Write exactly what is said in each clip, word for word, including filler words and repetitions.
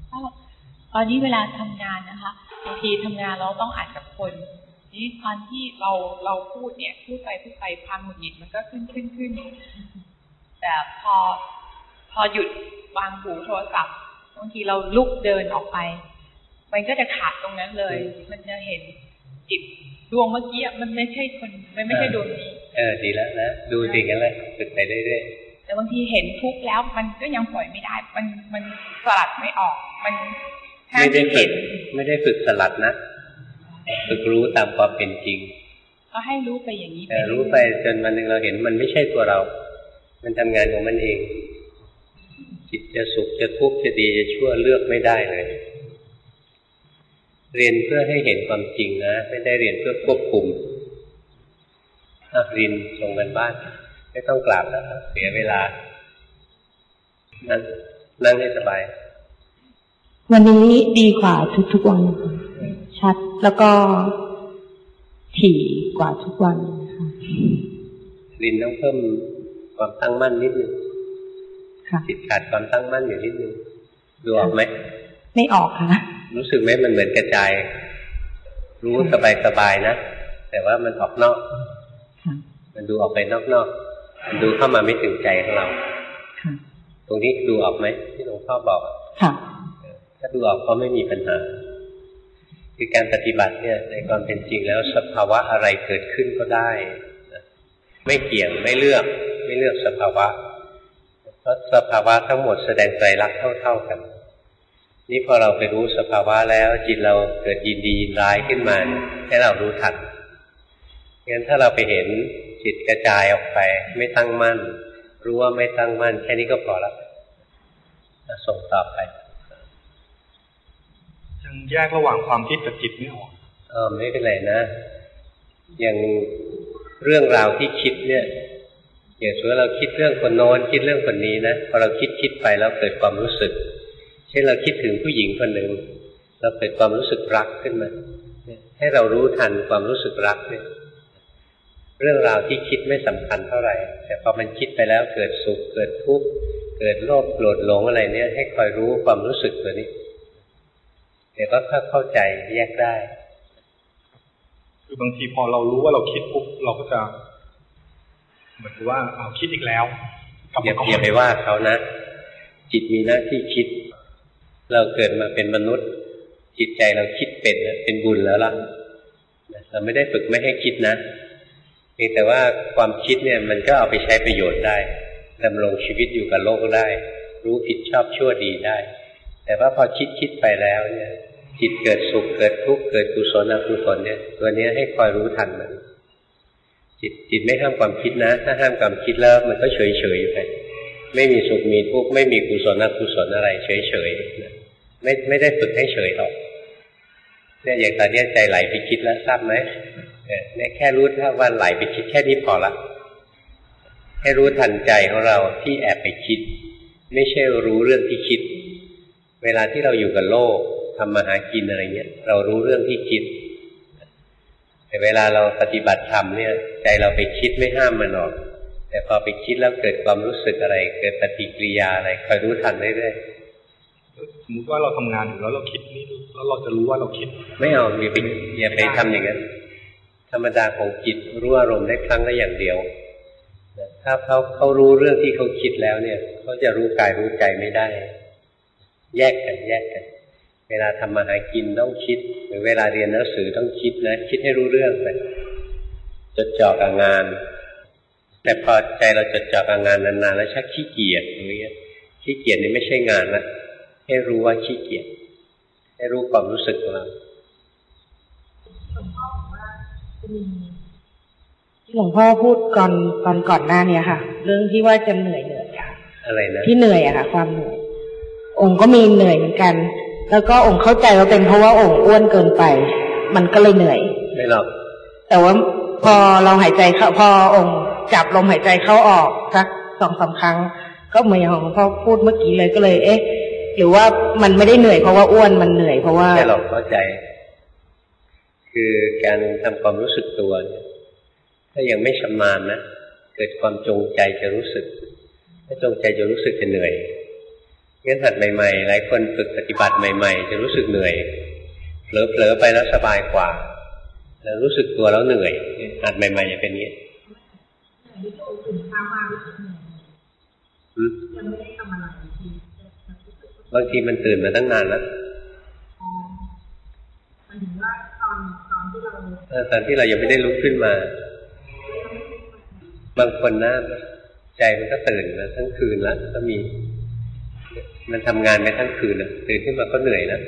ตอนนี้เวลาทำงานนะคะบางทีทำงานเราต้องอ่านกับคนนี่ตอนที่เราเราพูดเนี่ยพูดไปพูดไปความหงุดหงิดมันก็ขึ้นขึ้นขึ้นแต่พอพอหยุดวางหูโทรศัพท์บางทีเราลุกเดินออกไปมันก็จะขาดตรงนั้นเลยมันจะเห็นจิตดวงเมื่อกี้มันไม่ใช่คนมันไม่ใช่ดวงนี้เออดีแล้วนะดูสิ่งนั้นเลยฝึกไปเรื่อยๆแต่บางทีเห็นทุกข์แล้วมันก็ยังปล่อยไม่ได้มันมันสลัดไม่ออกมันไม่ได้ฝึกไม่ได้ฝึกสลัดนะฝึกรู้ตามความเป็นจริงก็ให้รู้ไปอย่างนี้ไปรู้ไปจนวันหนึ่งเราเห็นมันไม่ใช่ตัวเรามันทำงานของมันเองจิตจะสุขจะทุกข์จะดีจะชั่วเลือกไม่ได้เลยเรียนเพื่อให้เห็นความจริงนะไม่ได้เรียนเพื่อควบคุมอ่ะเรียนส่งกันบ้านไม่ต้องกราบแล้วเสียเวลานั่งนั่งให้สบายวันนี้ดีกว่าทุกๆวันชัดแล้วก็ถี่กว่าทุกวันค่ะลินต้องเพิ่มความตั้งมั่นนิดนึงติดขาดความตั้งมั่นอยู่นิดนึงดูออกไหมไม่ออกค่ะรู้สึกไหมมันเหมือนกระจายรู้สบายสบายนะแต่ว่ามันออกนอกมันดูออกไปนอกๆมันดูเข้ามาไม่ถึงใจของเราตรงนี้ดูออกไหมที่หลวงพ่อบอกค่ะถ้าดูออกก็ไม่มีปัญหาคือการปฏิบัติเนี่ยในความเป็นจริงแล้วสภาวะอะไรเกิดขึ้นก็ได้ไม่เกี่ยงไม่เลือกไม่เลือกสภาวะเพราะสภาวะทั้งหมดแสดงไตรลักษณ์เท่าๆกันนี่พอเราไปรู้สภาวะแล้วจิตเราเกิดยินดียินร้ายขึ้นมาให้เรารู้ทันงั้นถ้าเราไปเห็นจิตกระจายออกไปไม่ตั้งมั่นรู้ว่าไม่ตั้งมั่นแค่นี้ก็พอแล้วส่งต่อไปยังแยกระหว่างความคิดกับจิตไม่ออกเออไม่เป็นไรนะอย่างเรื่องราวที่คิดเนี่ยอย่างสมมติเราคิดเรื่องคนโน้นคิดเรื่องคนนี้นะพอเราคิดคิดไปแล้วเกิดความรู้สึกเช่นเราคิดถึงผู้หญิงคนหนึ่งเราเกิดความรู้สึกรักขึ้นมาให้เรารู้ทันความรู้สึกรักเนี่ยเรื่องราวที่คิดไม่สำคัญเท่าไหร่แต่พอมันคิดไปแล้วเกิดสุขเกิดทุกข์เกิดโลภโกรธหลงอะไรเนี่ยให้คอยรู้ความรู้สึกตัวนี้เดี๋ยวก็เข้าใจแยกได้คือบางทีพอเรารู้ว่าเราคิดปุ๊บเราก็จะเหมือนว่าเอาคิดอีกแล้วอย่าอย่าไปว่าเขานะจิตมีหน้าที่คิดเราเกิดมาเป็นมนุษย์จิตใจเราคิดเป็นเป็นบุญแล้วล่ะเราไม่ได้ฝึกไม่ให้คิดนะเพียงแต่ว่าความคิดเนี่ยมันก็เอาไปใช้ประโยชน์ได้ดำรงชีวิตอยู่กับโลกได้รู้ผิดชอบชั่วดีได้แต่ว่าพอคิดคิดไปแล้วเนี่ยจิตเกิดสุขเกิดทุกข์เกิดกุศลอกุศลเนี่ยตัวนี้ให้คอยรู้ทันมันจิตจิตไม่ห้ามความคิดนะถ้าห้ามความคิดแล้วมันก็เฉยเฉยอยู่ไปไม่มีสุขมีทุกข์ไม่มีกุศลอกุศลอะไรเฉยเฉยไม่ไม่ได้ฝึกให้เฉยหรอกเนี่ยอย่างตอนนี้ใจไหลไปคิดแล้วทราบไหมเนี่ยแค่รู้ถ้าว่าไหลไปคิดแค่นี้พอละให้รู้ทันใจของเราที่แอบไปคิดไม่ใช่รู้เรื่องที่คิดเวลาที่เราอยู่กับโลกทำมาหากินอะไรเงี้ยเรารู้เรื่องที่คิดแต่เวลาเราปฏิบัติธรรมเนี่ยใจเราไปคิดไม่ห้ามมันหรอกแต่พอไปคิดแล้วเกิดความรู้สึกอะไรเกิดปฏิกิริยาอะไรคอยรู้ทันเรื่อยๆสมมติว่าเราทำงานอยู่แล้วเราคิดนี่แล้วเราจะรู้ว่าเราคิดไม่เอาอย่าไปอย่าไปทำอย่างนั้นธรรมดาของจิตรู้อารมณ์ได้ครั้งละอย่างเดียวถ้าเขาเขารู้เรื่องที่เขาคิดแล้วเนี่ยเขาจะรู้กายรู้ใจไม่ได้แยกกันแยกกันเวลาทำมาหากินต้องคิดหรือเวลาเรียนหนังสือต้องคิดนะคิดให้รู้เรื่องไปจดจ่อกับงานแต่พอใจเราจดจ่อกับงานนานๆแล้วชักขี้เกียจอย่างเงี้ยขี้เกียจนี่ไม่ใช่งานนะให้รู้ว่าขี้เกียจให้รู้ความรู้สึกของเราที่หลวงพ่อพูดก่อนตอนก่อนหน้านี้ค่ะเรื่องที่ว่าจะเหนื่อยเหนื่อยค่ะอะไรนะที่เหนื่อยอะค่ะความเหนื่อยองค์ก็มีเหนื่อยเหมือนกันแล้วก็องค์เข้าใจว่าเป็นเพราะว่าองค์อ้วนเกินไปมันก็เลยเหนื่อยไม่หรอกแต่ว่าพอเราหายใจเข้าพอองค์จับลมหายใจเข้าออกสักสองสามครั้งก็เหมือนอย่างของพ่อพูดเมื่อกี้เลยก็เลยเอ๊ะหรือว่ามันไม่ได้เหนื่อยเพราะว่าอ้วนมันเหนื่อยเพราะว่าไม่หรอกเข้าใจคือการทำความรู้สึกตัวถ้ายังไม่ชำนาญนะเกิดความจงใจจะรู้สึกถ้าจงใจจะรู้สึกจะเหนื่อยงั้นหัดใหม่ๆหลายคนฝึกปฏิบัติใหม่ๆจะรู้สึกเหนื่อยเผลอๆไปแล้วสบายกว่าแล้วรู้สึกตัวแล้วเหนื่อยหัดใหม่ๆจะเป็นอย่างนี้บางทีมันตื่นมาตั้งนานแล้วตอนที่เรายังไม่ได้ลุกขึ้นมาบางคนนะใจมันก็ตื่นมาทั้งคืนแล้วก็มีมันทำงานไปทั้งคืนนะตื่นขึ้นมาก็เหนื่อยนะ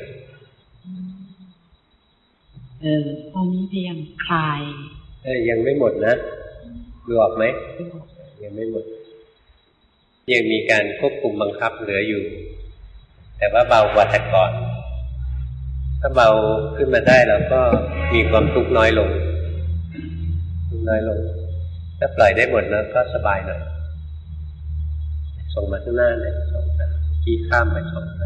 เออตอนนี้พยายามคลายเออยังไม่หมดนะดูออกไหมยังไม่หมดยังมีการควบคุมบังคับเหลืออยู่แต่ว่าเบากว่าแต่ก่อนถ้าเบาขึ้นมาได้เราก็มีความทุกข์น้อยลงทุกข์น้อยลงถ้าปล่อยได้หมดแล้วก็สบายหน่อยส่งมาข้างหน้าเลยส่งมาขี้ข้ามไปส่งมา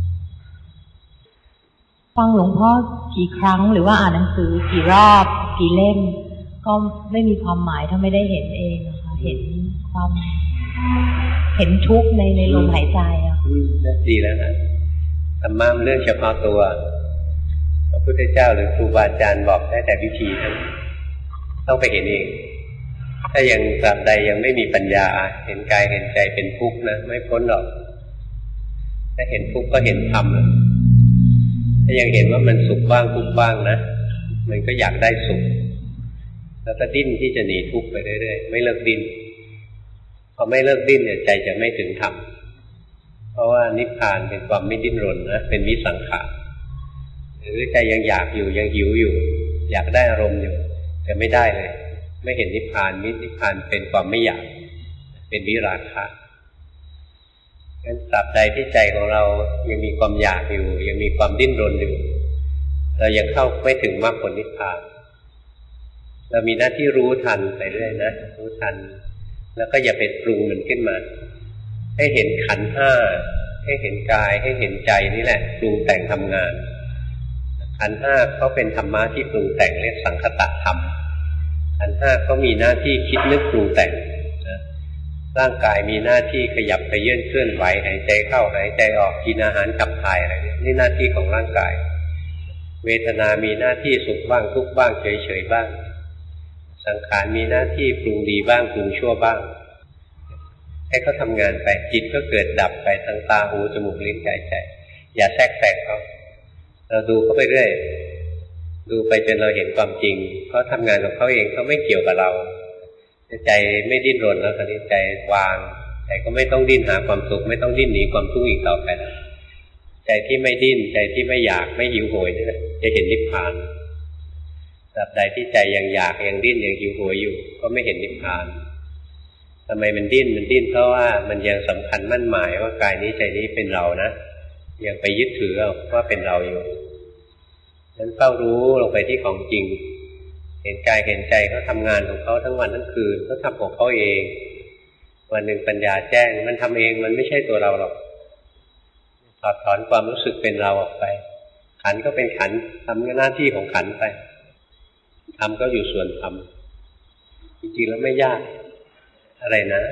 ฟังหลวงพ่อกี่ครั้งหรือว่าอ่านหนังสือกี่รอบกี่เล่มก็ไม่มีความหมายถ้าไม่ได้เห็นเองนะคะเห็นความเห็นทุกข์ในในลมหายใจอ่ะนั่นดีแล้วนะธรรมะมันเรื่องเฉพาะตัวพระพุทธเจ้าหรือครูบาอาจารย์บอกได้แต่วิธีนั้นต้องไปเห็นเองถ้ายังตราบใดยังไม่มีปัญญาเห็นกายเห็นใจเป็นทุกข์นะไม่พ้นหรอกถ้าเห็นทุกข์ก็เห็นธรรมถ้ายังเห็นว่ามันสุขบ้างทุกข์บ้างนะมันก็อยากได้สุขแล้วก็ดิ้นที่จะหนีทุกข์ไปเรื่อยๆไม่เลิกดิ้นพอไม่เลิกดิ้นเนี่ยใจจะไม่ถึงธรรมเพราะว่านิพพานเป็นความไม่ดิ้นรนนะเป็นวิสังขารหรือใจยังอยากอยู่ยังหิวอยู่อยากได้อารมณ์อยู่แต่ไม่ได้เลยไม่เห็นนิพพานนิพพานเป็นความไม่อยากเป็นวิราคะงั้นตราบใดที่ใจของเรายังมีความอยากอยู่ยังมีความดิ้นรนอยู่เรายังเข้าไม่ถึงมรรคผลนิพพานเรามีหน้าที่รู้ทันไปเรื่อยนะรู้ทันแล้วก็อย่าไปปรุงมันขึ้นมาให้เห็นขันธ์ห้าให้เห็นกายให้เห็นใจนี่แหละปรุงแต่งทำงานขันธ์ห้าเขาเป็นธรรมะที่ปรุงแต่งเรียกสังคตธรรมขันธ์ห้าเขามีหน้าที่คิดนึกปรุงแต่งนะร่างกายมีหน้าที่ขยับไปเยื่นเคลื่อนไหวหายใจเข้าหายใจออกกินอาหารขับถ่ายอะไรนี่นี่หน้าที่ของร่างกายเวทนามีหน้าที่สุขบ้างทุกข์บ้างเฉยๆบ้างสังขารมีหน้าที่ปรุงดีบ้างปรุงชั่วบ้างให้เขาทำงานไปจิตก็เกิดดับไปทางตาหูจมูกลิ้นกายใจอย่าแทรกแซงเขาเราดูเขาไปเรื่อยดูไปจนเราเห็นความจริงเขาทำงานของเขาเองเขาไม่เกี่ยวกับเราใจไม่ดิ้นรนแล้วตอนนี้ใจวางใจก็ไม่ต้องดิ้นหาความสุขไม่ต้องดิ้นหนีความทุกข์อีกต่อไปใจที่ไม่ดิ้นใจที่ไม่อยากไม่หิวโหยนี่แหละจะเห็นนิพพานตราบใดที่ใจยังอยากยังดิ้นยังหิวโหยอยู่ก็ไม่เห็นนิพพานทำไมมันดิ้นมันดิ้นเพราะว่ามันยังสำคัญมั่นหมายว่ากายนี้ใจนี้เป็นเรานะยังไปยึดถือว่าเป็นเราอยู่นั้นเฝ้ารู้ลงไปที่ของจริงเห็นกายเห็นใจเขาทำงานของเขาทั้งวันทั้งคืนเขาทำของเขาเองวันหนึ่งปัญญาแจ้งมันทำเองมันไม่ใช่ตัวเราหรอกถอดถอนความรู้สึกเป็นเราออกไปขันก็เป็นขันทำหน้าที่ของขันไปทำก็อยู่ส่วนทำจริงๆแล้วไม่ยากอะไรนะ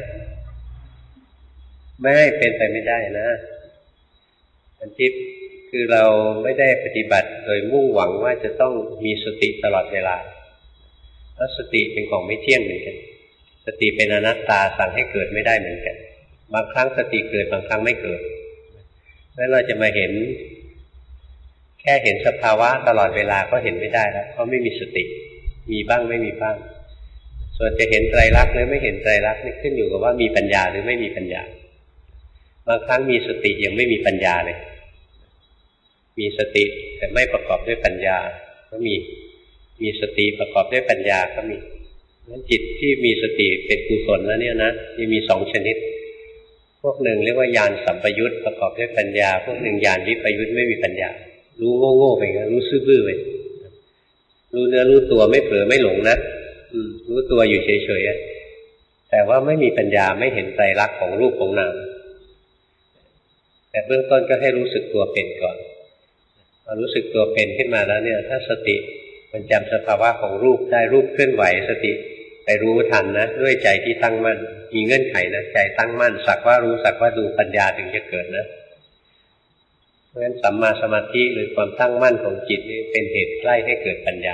ไม่ให้เป็นไปไม่ได้นะอันที่คือเราไม่ได้ปฏิบัติโดยมุ่งหวังว่าจะต้องมีสติตลอดเวลาแล้วสติเป็นของไม่เที่ยงเหมือนกันสติเป็นอนัตตาสั่งให้เกิดไม่ได้เหมือนกันบางครั้งสติเกิดบางครั้งไม่เกิดแล้วเราจะมาเห็นแค่เห็นสภาวะตลอดเวลาก็เห็นไม่ได้แล้วเพราะไม่มีสติมีบ้างไม่มีบ้างส่วนจะเห็นไตรลักษณ์หรือไม่เห็นไตรลักษณ์นี่ขึ้นอยู่กับว่ามีปัญญาหรือไม่มีปัญญาบางครั้งมีสติยังไม่มีปัญญาเลยมีสติแต่ไม่ประกอบด้วยปัญญาก็มีมีสติประกอบด้วยปัญญาก็มีงั้นจิตที่มีสติเป็นกุศลแล้วเนี่ยนะจะมีสองชนิดพวกหนึ่งเรียกว่าญาณสัมปยุตประกอบด้วยปัญญาพวกหนึ่งญาณวิปยุตไม่มีปัญญารู้โง่ๆไปงั้นรู้ซื่อๆไปรู้เนื้อรู้ตัวไม่เผลอไม่หลงนะรู้ตัวอยู่เฉยๆแต่ว่าไม่มีปัญญาไม่เห็นไตรลักษณ์ของรูปของนามแต่เบื้องต้นก็ให้รู้สึกตัวเป็นก่อนพอรู้สึกตัวเป็นขึ้นมาแล้วเนี่ยถ้าสติมันจำสภาวะของรูปได้รูปเคลื่อนไหวสติไปรู้ทันนะด้วยใจที่ตั้งมั่นมีเงื่อนไขนะใจตั้งมั่นสักว่ารู้สักว่าดูปัญญาถึงจะเกิดนะเพราะฉะนั้นสัมมาสมาธิหรือความตั้งมั่นของจิตนี่เป็นเหตุใกล้ให้เกิดปัญญา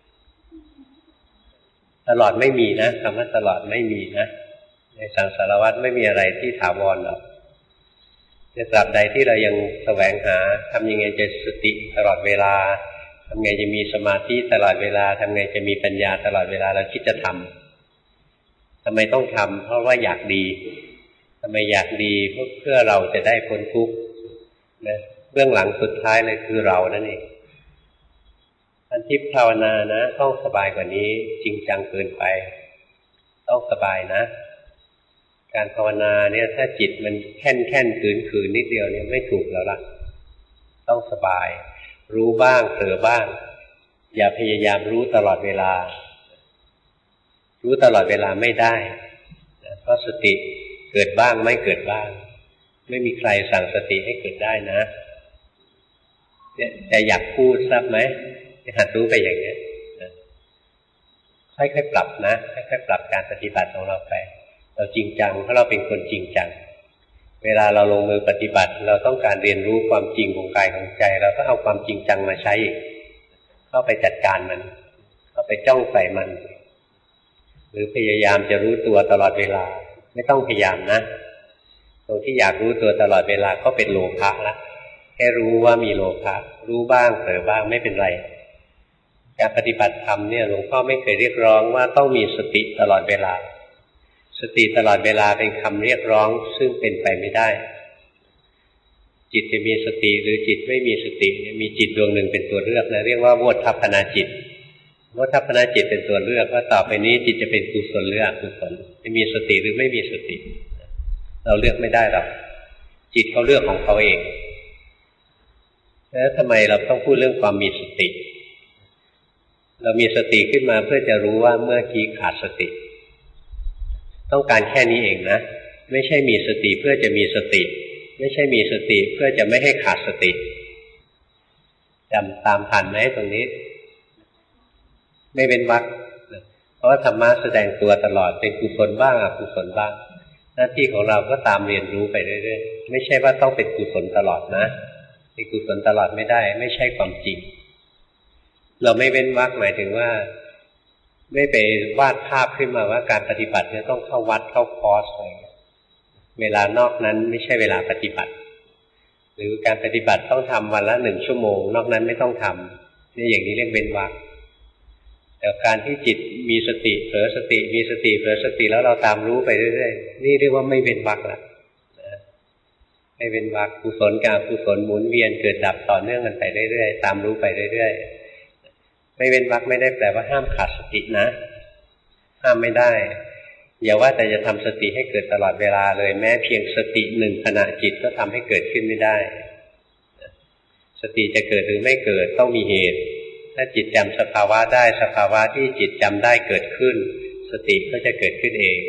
ตลอดไม่มีนะคำว่าตลอดไม่มีนะในสังสารวัฏไม่มีอะไรที่ถาวรหรอกในตราบใดที่เรายังแสวงหาทำยังไงจะสติตลอดเวลาทำไงจะมีสมาธิตลอดเวลาทำไงจะมีปัญญาตลอดเวลาเราคิดจะทำทำไมต้องทำเพราะว่าอยากดีทำไมอยากดีเพื่อเพื่อเราจะได้พ้นทุกข์นะเบื้องหลังสุดท้ายเลยคือเรานั่นเองอันที่ภาวนานะต้องสบายกว่านี้จริงจังเกินไปต้องสบายนะการภาวนาเนี่ยถ้าจิตมันแค่นแค่นขืนขืนนิดเดียวเนี่ยไม่ถูกแล้วล่ะต้องสบายรู้บ้างเผลอบ้างอย่าพยายามรู้ตลอดเวลารู้ตลอดเวลาไม่ได้เพราะสติเกิดบ้างไม่เกิดบ้างไม่มีใครสั่งสติให้เกิดได้นะแต่อยากพูดทราบไหมหัดรู้ไปอย่างนี้ค่อยๆปรับนะค่อยๆปรับการปฏิบัติของเราไปเราจริงจังเพราะเราเป็นคนจริงจังเวลาเราลงมือปฏิบัติเราต้องการเรียนรู้ความจริงของกายของใจเราก็เอาความจริงจังมาใช้อีกเข้าไปจัดการมันเข้าไปจ้องใส่มันหรือพยายามจะรู้ตัวตลอดเวลาไม่ต้องพยายามนะตรงที่อยากรู้ตัวตลอดเวลาก็เป็นโลภะละแค่รู้ว่ามีโลภะรู้บ้างเผลอบ้างไม่เป็นไรการปฏิบัติธรรมเนี่ยหลวงพ่อไม่เคยเรียกร้องว่าต้องมีสติตลอดเวลาสติตลอดเวลาเป็นคำเรียกร้องซึ่งเป็นไปไม่ได้จิตจะมีสติหรือจิตไม่มีสติมีจิตดวงหนึ่งเป็นตัวเลือกนะเรียกว่าโวทัพพนาจิตโวทัพพนาจิตเป็นตัวเลือกว่าต่อไปนี้จิตจะเป็นกุศลหรืออกุศลจะมีสติหรือไม่มีสติเราเลือกไม่ได้หรอกจิตเขาเลือกของเขาเองแล้วทำไมเราต้องพูดเรื่องความมีสติเรามีสติขึ้นมาเพื่อจะรู้ว่าเมื่อกี้ขาดสติต้องการแค่นี้เองนะไม่ใช่มีสติเพื่อจะมีสติไม่ใช่มีสติเพื่อจะไม่ให้ขาดสติจำตามทันไหมตรงนี้ไม่เป็นวรรคเพราะว่าธรรมะแสดงตัวตลอดเป็นกุศลบ้างอกุศลบ้างหน้าที่ของเราก็ตามเรียนรู้ไปเรื่อยๆไม่ใช่ว่าต้องเป็นกุศลตลอดนะเป็นกุศลตลอดไม่ได้ไม่ใช่ความจริงเราไม่เว้นวรรคหมายถึงว่าไม่ไปวาดภาพขึ้นมาว่าการปฏิบัติเนี่ยต้องเข้าวัดเข้าคอร์สอะไรเวลานอกนั้นไม่ใช่เวลาปฏิบัติหรือการปฏิบัติต้องทำวันละหนึ่งชั่วโมงนอกนั้นไม่ต้องทำนี่อย่างนี้เรียกเว้นวรรคแต่การที่จิตมีสติเผลอสติมีสติเผลอสติแล้วเราตามรู้ไปเรื่อยๆนี่เรียกว่าไม่เว้นวรรคละไม่เว้นวรรคกุศลกับอกุศลหมุนเวียนเกิดดับต่อเนื่องกันไปเรื่อยๆตามรู้ไปเรื่อยๆไม่เว้นวรรคไม่ได้แปลว่าห้ามขาดสตินะห้ามไม่ได้อย่าว่าแต่จะทำสติให้เกิดตลอดเวลาเลยแม้เพียงสติหนึ่งขณะจิตก็ทำให้เกิดขึ้นไม่ได้สติจะเกิดหรือไม่เกิดต้องมีเหตุถ้าจิตจำสภาวะได้สภาวะที่จิตจำได้เกิดขึ้นสติก็จะเกิดขึ้นเอง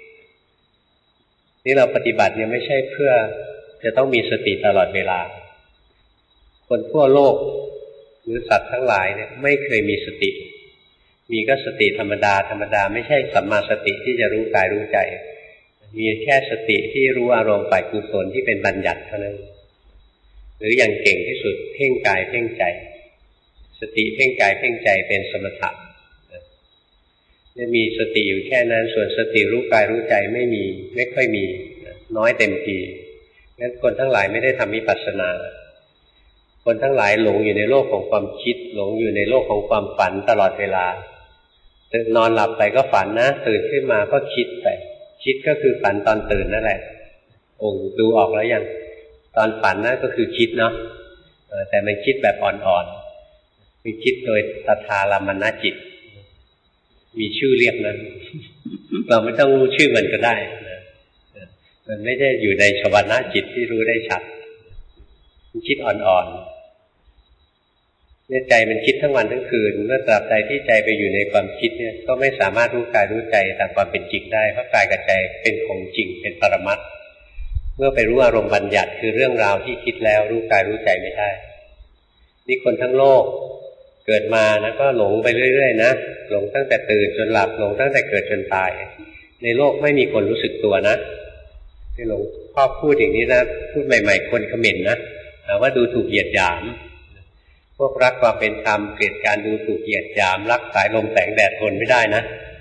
นี่เราปฏิบัติเนี่ยไม่ใช่เพื่อจะต้องมีสติตลอดเวลาคนทั่วโลกหรือสัตว์ทั้งหลายเนี่ยไม่เคยมีสติมีก็สติธรรมดาธรรมดาไม่ใช่สัมมาสติที่จะรู้กายรู้ใจมีแค่สติที่รู้อารมณ์ฝ่ายกุศลที่เป็นบัญญัติเท่านั้นหรืออย่างเก่งที่สุดเพ่งกายเพ่งใจสติเพ่งกายเพ่งใจเป็นสมถะจะมีสติอยู่แค่นั้นส่วนสติรู้กายรู้ใจไม่มีไม่ค่อยมีน้อยเต็มทีงั้นคนทั้งหลายไม่ได้ทำวิปัสสนาคนทั้งหลายหลงอยู่ในโลกของความคิดหลงอยู่ในโลกของความฝันตลอดเวลานอนหลับไปก็ฝันนะตื่นขึ้นมาก็คิดไปคิดก็คือฝันตอนตื่นนั่นแหละโอ้ดูออกแล้วยังตอนฝันนั่นก็คือคิดเนาะแต่มันคิดแบบอ่อนๆคือคิดโดยตถาลามนจิตมีชื่อเรียกนั้นเราไม่ต้องรู้ชื่อมันก็ได้นะมันไม่ได้อยู่ในชวนะจิตที่รู้ได้ชัดมันคิดอ่อนๆเนี่ยใจมันคิดทั้งวันทั้งคืนเมื่อตราบใดที่ใจไปอยู่ในความคิดเนี่ยก็ไม่สามารถรู้กายรู้ใจตามความเป็นจริงได้เพราะกายกับใจเป็นของจริงเป็นปรมัตถ์เมื่อไปรู้อารมณ์บัญญัติคือเรื่องราวที่คิดแล้วรู้กายรู้ใจไม่ได้นี่คนทั้งโลกเกิดมานะก็หลงไปเรื่อยๆนะหลงตั้งแต่ตื่นจนหลับหลงตั้งแต่เกิดจนตายในโลกไม่มีคนรู้สึกตัวนะที่หลวงพ่อพูดอย่างนี้นะพูดใหม่ๆคนเขม่นนะหาว่าดูถูกเหยียดหยามพวกรักความเป็นธรรมเกลียดการดูถูกเหยียดหยามรักสายลมแสงแดดทนไม่ได้นะ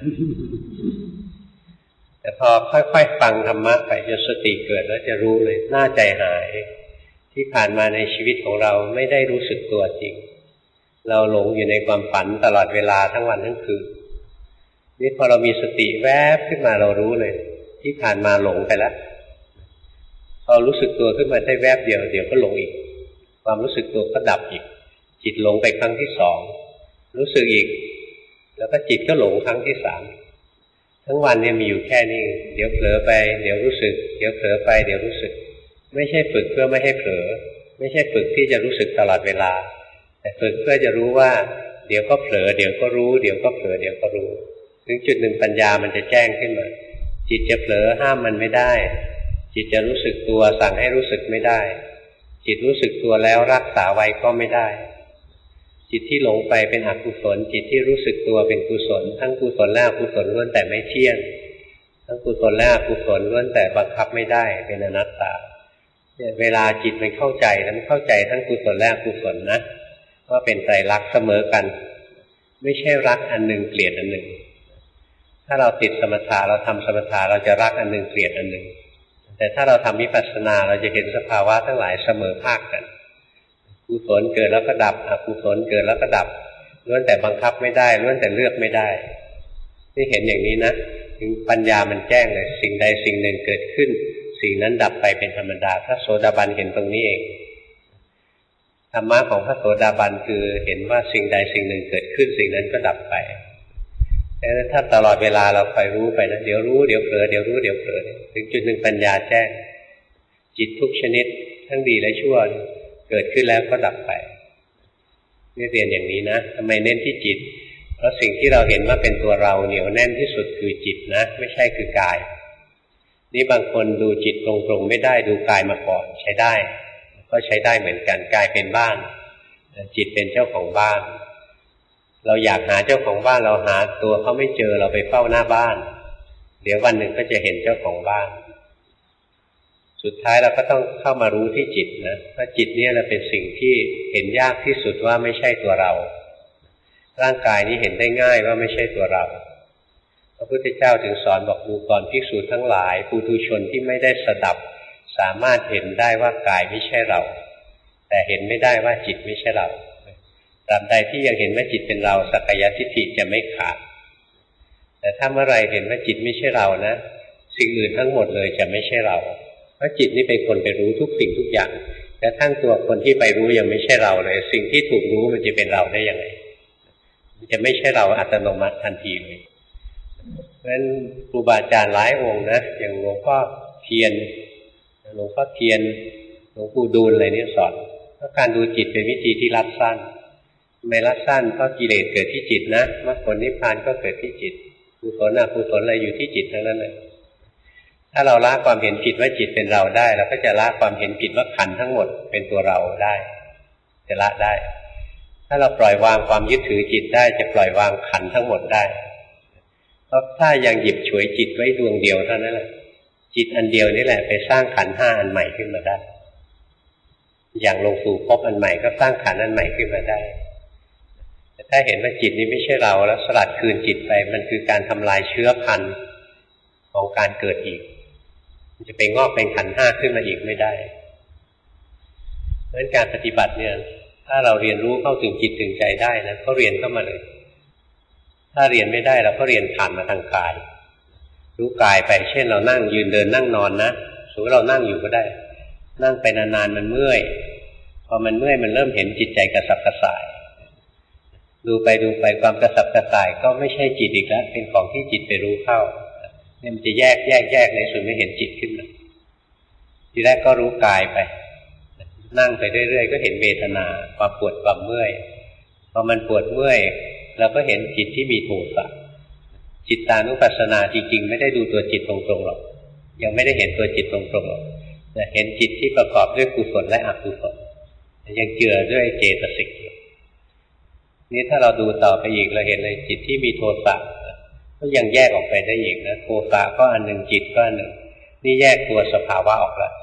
แต่พอค่อยๆฟังธรรมะไปจนสติเกิดแล้วจะรู้เลยน่าใจหายที่ผ่านมาในชีวิตของเราไม่ได้รู้สึกตัวจริงเราหลงอยู่ในความฝันตลอดเวลาทั้งวันทั้งคืนนี่พอเรามีสติแวบขึ้นมาเรารู้เลยที่ผ่านมาหลงไปแล้วพอรู้สึกตัวขึ้นมาได้แวบเดียวเดี๋ยวก็หลงอีกความรู้สึกตัวก็ดับอีกจิตหลงไปครั้งที่สองรู้สึกอีกแล้วก็จิตก็หลงครั้งที่สามทั้งวันเนี่ยมีอยู่แค่นี้เดี๋ยวเผลอไปเดี๋ยวรู้สึกเดี๋ยวเผลอไปเดี๋ยวรู้สึกไม่ใช่ฝึกเพื่อไม่ให้เผลอไม่ใช่ฝึกที่จะรู้สึกตลอดเวลาแต่ฝึกเพื่อจะรู้ว่าเดี๋ยวก็เผลอเดี๋ยวก็รู้เดี๋ยวก็เผลอเดี๋ยวก็รู้ถึงจุดหนึ่งปัญญามันจะแจ้งขึ้นมาจิตจะเผลอห้ามมันไม่ได้จิตจะรู้สึกตัวสั่งให้รู้สึกไม่ได้จิตรู้สึกตัวแล้วรักษาไว้ก็ไม่ได้จิตที่หลงไปเป็นอกุศลจิตที่รู้สึกตัวเป็นกุศลทั้งกุศลและอกุศลล้วนแต่ไม่เที่ยงทั้งกุศลและอกุศลล้วนแต่บังคับไม่ได้เป็นอนัตตาเนี่ยเวลาจิตมันเข้าใจแล้วมันเข้าใจทั้งกุศลและอกุศลนะว่าเป็นไตรลักษณ์เสมอกันไม่ใช่รักอันหนึ่งเกลียดอันหนึ่งถ้าเราติดสมถะเราทำสมถะเราจะรักอันหนึ่งเกลียดอันหนึ่งแต่ถ้าเราทำวิปัสสนาเราจะเห็นสภาวะทั้งหลายเสมอภาคกันกุศลเกิดแล้วก็ดับอกุศลเกิดแล้วก็ดับล้วนแต่บังคับไม่ได้ล้วนแต่เลือกไม่ได้ที่เห็นอย่างนี้นะถึงปัญญามันแจ้งเลยสิ่งใดสิ่งหนึ่งเกิดขึ้นสิ่งนั้นดับไปเป็นธรรมดาพระโสดาบันเห็นตรงนี้เองธรรมะของพระโสดาบันคือเห็นว่าสิ่งใดสิ่งหนึ่งเกิดขึ้นสิ่งนั้นก็ดับไปแต่ถ้าตลอดเวลาเราคอยรู้ไปนะเดี๋ยวรู้เดี๋ยวเผลอเดี๋ยวรู้เดี๋ยวเผลอถึงจุดหนึ่งปัญญาแจ้งจิตทุกชนิดทั้งดีและชั่วเกิดขึ้นแล้วก็ดับไปนี่เรียนอย่างนี้นะทำไมเน้นที่จิตเพราะสิ่งที่เราเห็นว่าเป็นตัวเราเหนียวแน่นที่สุดคือจิตนะไม่ใช่คือกายนี่บางคนดูจิตตรงๆไม่ได้ดูกายมาก่อนใช้ได้ก็ใช้ได้เหมือนกันกายเป็นบ้านจิตเป็นเจ้าของบ้านเราอยากหาเจ้าของบ้านเราหาตัวเขาไม่เจอเราไปเฝ้าหน้าบ้านเดี๋ยววันหนึ่งก็จะเห็นเจ้าของบ้านสุดท้ายเราก็ต้องเข้ามารู้ที่จิตนะว่าจิตเนี่ยแหละเป็นสิ่งที่เห็นยากที่สุดว่าไม่ใช่ตัวเราร่างกายนี้เห็นได้ง่ายว่าไม่ใช่ตัวเราพระพุทธเจ้าถึงสอนบอกดูก่อนภิกษุทั้งหลายปุถุชนที่ไม่ได้สดับสามารถเห็นได้ว่ากายไม่ใช่เราแต่เห็นไม่ได้ว่าจิตไม่ใช่เราตราบใดที่ยังเห็นว่าจิตเป็นเราสักกายทิฏฐิจะไม่ขาดแต่ถ้าเมื่อไรเห็นว่าจิตไม่ใช่เรานะสิ่งอื่นทั้งหมดเลยจะไม่ใช่เราเพราะจิตนี่เป็นคนไปรู้ทุกสิ่งทุกอย่างแต่ทั้งตัวคนที่ไปรู้ยังไม่ใช่เราเลยสิ่งที่ถูกรู้มันจะเป็นเราได้ยังไงมันจะไม่ใช่เราอัตโนมัติทันทีเลยเพราะฉะนั้นครูบาอาจารย์หลายองค์นะอย่างหลวงพ่อเทียนหลวงพ่อเทียนหลวงปู่ดูลอะไรนี่สอนว่าการดูจิตเป็นวิธีที่รัดสั้นไม่รัดสั้นเพราะกิเลสเกิดที่จิตนะมรรคผลนิพพานก็เกิดที่จิตกุศลอกุศลอะไรอยู่ที่จิตทั้งนั้นเลยถ้าเราละความเห็นผิดว่าจิตเป็นเราได้เราก็จะละความเห็นผิดว่าขันธ์ทั้งหมดเป็นตัวเราได้จะละได้ถ้าเราปล่อยวางความยึดถือจิตได้จะปล่อยวางขันธ์ทั้งหมดได้เพราะถ้ายังหยิบฉวยจิตไว้ดวงเดียวเท่านั้นแหละจิตอันเดียวนี่แหละไปสร้างขันธ์ห้าอันใหม่ขึ้นมาได้อย่างลงสู่ภพอันใหม่ก็สร้างขันธ์อันใหม่ขึ้นมาได้แต่ถ้าเห็นว่าจิตนี้ไม่ใช่เราแล้วสลัดคืนจิตไปมันคือการทำลายเชื้อพันธุ์ของการเกิดอีกมันจะไปงอกเป็นขันธ์ห้าขึ้นมาอีกไม่ได้เพราะฉะนั้นการปฏิบัติเนี่ยถ้าเราเรียนรู้เข้าถึงจิตถึงใจได้นะก็เรียนเข้ามาเลยถ้าเรียนไม่ได้เราก็เรียนผ่านมาทางกายรู้กายไปเช่นเรานั่งยืนเดินนั่งนอนนะสมมติเรานั่งอยู่ก็ได้นั่งไปนานๆมันเมื่อยพอมันเมื่อยมันเริ่มเห็นจิตใจกระสับกระส่ายดูไปดูไปความกระสับกระส่ายก็ไม่ใช่จิตอีกแล้วเป็นของที่จิตไปรู้เข้าเนี่ยมันจะแยกแยกแยกในสุดไม่เห็นจิตขึ้นมาทีแรกก็รู้กายไปนั่งไปเรื่อยๆก็เห็นเวทนาความปวดความเมื่อยพอมันปวดเมื่อยเราก็เห็นจิตที่มีโทสะจิตตานุปัสสนาจริงๆไม่ได้ดูตัวจิตตรงๆหรอกยังไม่ได้เห็นตัวจิตตรงๆหรอกแต่เห็นจิตที่ประกอบด้วยกุศลและอกุศลยังเจือด้วยเจตสิกนี่ถ้าเราดูต่อไปอีกเราเห็นเลยจิตที่มีโทสะก็ยังแยกออกไปได้อีกนะโทสะก็อันหนึ่งจิตก็อันหนึ่งนี่แยกตัวสภาวะออกแล้ว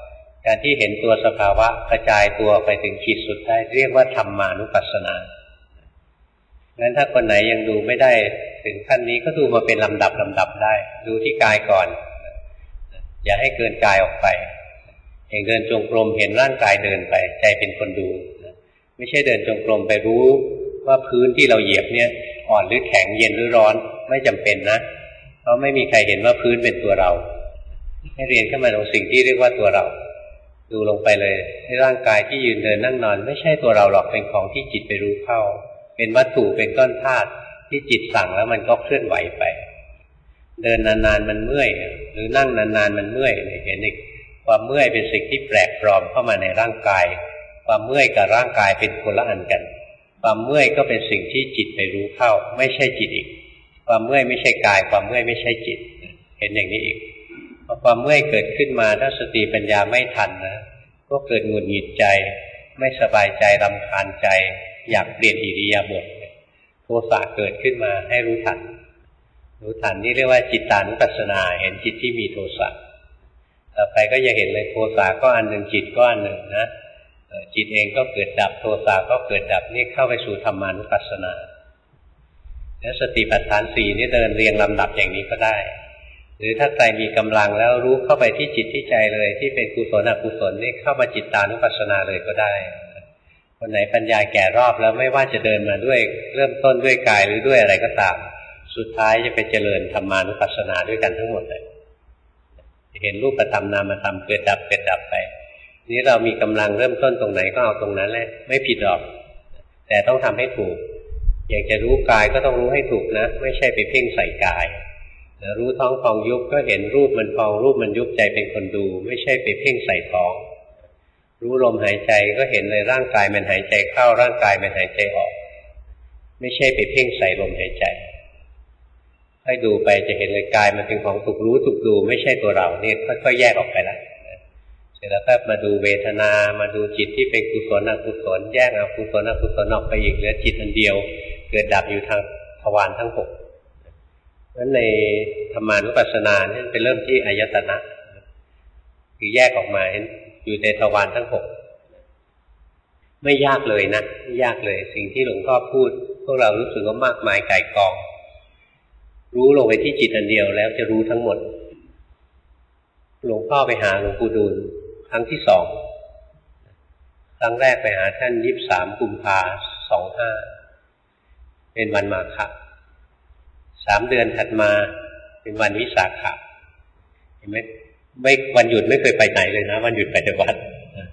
การที่เห็นตัวสภาวะกระจายตัวไปถึงขีดสุดได้เรียกว่าธรรมานุปัสสนางั้นถ้าคนไหนยังดูไม่ได้ถึงขั้นนี้ก็ดูมาเป็นลำดับลำดับได้ดูที่กายก่อนอย่าให้เกินกายออกไปเองเดินจงกรมเห็นร่างกายเดินไปใจเป็นคนดูไม่ใช่เดินจงกรมไปรู้ว่าพื้นที่เราเหยียบเนี่ยอ่อนหรือแข็งเย็นหรือร้อนไม่จำเป็นนะเพราะไม่มีใครเห็นว่าพื้นเป็นตัวเราให้เรียนขึ้นมาตรงสิ่งที่เรียกว่าตัวเราดูลงไปเลยให้ร่างกายที่ยืนเดินนั่งนอนไม่ใช่ตัวเราหรอกเป็นของที่จิตไปรู้เข้าเป็นวัตถุเป็นก้อนธาตุที่จิตสั่งแล้วมันก็เคลื่อนไหวไปเดินนานๆมันเมื่อยหรือนั่งนานๆมันเมื่อยเห็นอีกความเมื่อยเป็นสิ่งที่แปลกปลอมเข้ามาในร่างกายความเมื่อยกับร่างกายเป็นคนละอันกันความเมื่อยก็เป็นสิ่งที่จิตไปรู้เข้าไม่ใช่จิตอีกความเมื่อยไม่ใช่กายความเมื่อยไม่ใช่จิตเห็นอย่างนี้อีกพอความเมื่อยเกิดขึ้นมาถ้าสติปัญญาไม่ทันนะก็เกิดหงุดหงิดใจไม่สบายใจรำคาญใจอยากเปลี่ยนอิริยาบถโทสะเกิดขึ้นมาให้รู้ทันรู้ทันนี่เรียกว่าจิตตานุปัสสนาเห็นจิตที่มีโทสะต่อไปก็จะเห็นเลยโทสะก็อันหนึ่งจิตก็อันหนึ่งนะจิตเองก็เกิดดับโทสะก็เกิดดับนี่เข้าไปสู่ธรรมานุปัสสนาแล้วสติปัฏฐานสี่นี่เดินเรียงลำดับอย่างนี้ก็ได้หรือถ้าใจมีกำลังแล้วรู้เข้าไปที่จิตที่ใจเลยที่เป็นกุศลอกุศลนี่เข้ามาจิตตานุปัสสนาเลยก็ได้คนไหนปัญญาแก่รอบแล้วไม่ว่าจะเดินมาด้วยเริ่มต้นด้วยกายหรือด้วยอะไรก็ตามสุดท้ายจะไปเจริญธรรมานุปัสสนาด้วยกันทั้งหมดเลยเห็นรูปธรรมนามธรรมเกิดดับเกิดดับไปนี้เรามีกำลังเริ่มต้นตรงไหนก็เอาตรงนั้นแหละไม่ผิดหรอกแต่ต้องทำให้ถูกอยากจะรู้กายก็ต้องรู้ให้ถูกนะไม่ใช่ไปเพ่งใส่กายรู้ท้องพองยุบก็เห็นรูปมันพองรูปมันยุบใจเป็นคนดูไม่ใช่ไปเพ่งใส่ท้องรู้ลมหายใจก็เห็นเลยร่างกายมันหายใจเข้าร่างกายมันหายใจออกไม่ใช่ไปเพ่งใส่ลมหายใจให้ดูไปจะเห็นเลยกายมันเป็นของถูกรู้ถูกดูไม่ใช่ตัวเราเนี่ยค่อยๆแยกออกไปแล้วเสร็จแล้วก็มาดูเวทนามาดูจิตที่เป็นกุศลอกุศลแยกอกุศลอกุศลออกไปอีกเหลือจิตอันเดียวเกิดดับอยู่ทางทวารทั้งหกนั้นในธรรมานุปัสสนาเนี่ยเป็นเริ่มที่อายตนะคือแยกออกมาอยู่ในทวารทั้งหกไม่ยากเลยนะไม่ยากเลยสิ่งที่หลวงพ่อพูดพวกเรารู้สึกว่ามากมายก่ายกองรู้ลงไปที่จิตอันเดียวแล้วจะรู้ทั้งหมดหลวงพ่อไปหาหลวงปู่ดูลครั้งที่สองครั้งแรกไปหาท่านยี่สิบสามกุมภาสองห้าเป็นวันมาฆะสามเดือนถัดมาเป็นวันวิสาขะเห็นไหมไม่วันหยุดไม่เคยไปไหนเลยนะวันหยุดไปแต่วัด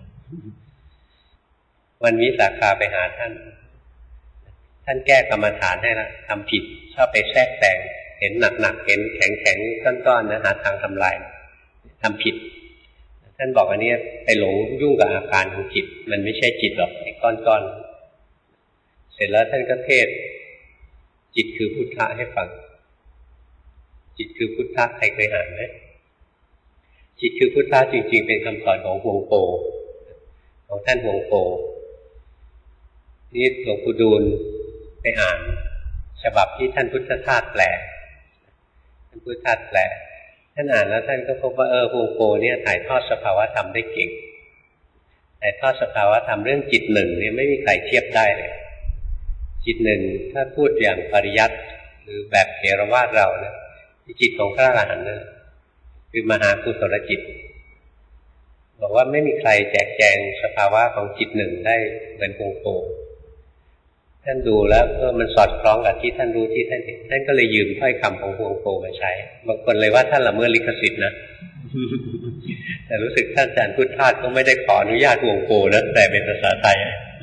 วันวิสาขะไปหาท่านท่านแก้กรรมฐานให้ละทำผิดชอบไปแทรกแต่งเห็นหนักๆเห็นแข็งๆก้อนๆนะหาทางทำลายทำผิดท่านบอกอันนี้ไปหลงยุ่งกับอาการของจิตมันไม่ใช่จิตหรอกไอ้ก้อนๆเสร็จแล้วท่านก็เทศจิตคือพุทธะให้ฟังจิตคือพุทธะใครเคยอ่านไหมจิตคือพุทธะจริงๆเป็นคำสอนของหลวงปู่ของท่านหลวงปู่นี่หลวงปู่ดูลไปอ่านฉบับที่ท่านพุทธทาสแปลท่านพุทธทาสแปลท่านอ่านแล้วท่านก็พบว่าเออหลวงปู่เนี่ยถ่ายทอดสภาวะธรรมได้เก่งถ่ายทอดสภาวะธรรมเรื่องจิตหนึ่งเนี่ยไม่มีใครเทียบได้เลยจิตหนึ่งถ้าพูดอย่างปริยัติหรือแบบเถรวาทเรานะจิตของพระอรหันต์นั่นคือมหากุศลจิตบอกว่าไม่มีใครแจกแจงสภาวะของจิตหนึ่งได้เหมือนหลวงปู่ท่านดูแล้วเออมันสอดคล้องกับที่ท่านรู้ที่ท่านเห็นท่านก็เลยยืมถ้อยคำของหลวงปู่มาใช้บางคนเลยว่าท่านละเมิดลิขสิทธิ์นะแต่รู้สึกท่านอาจารย์พุทธทาสก็ไม่ได้ขออนุญาตหลวงปู่นะแต่เป็นภาษาไทย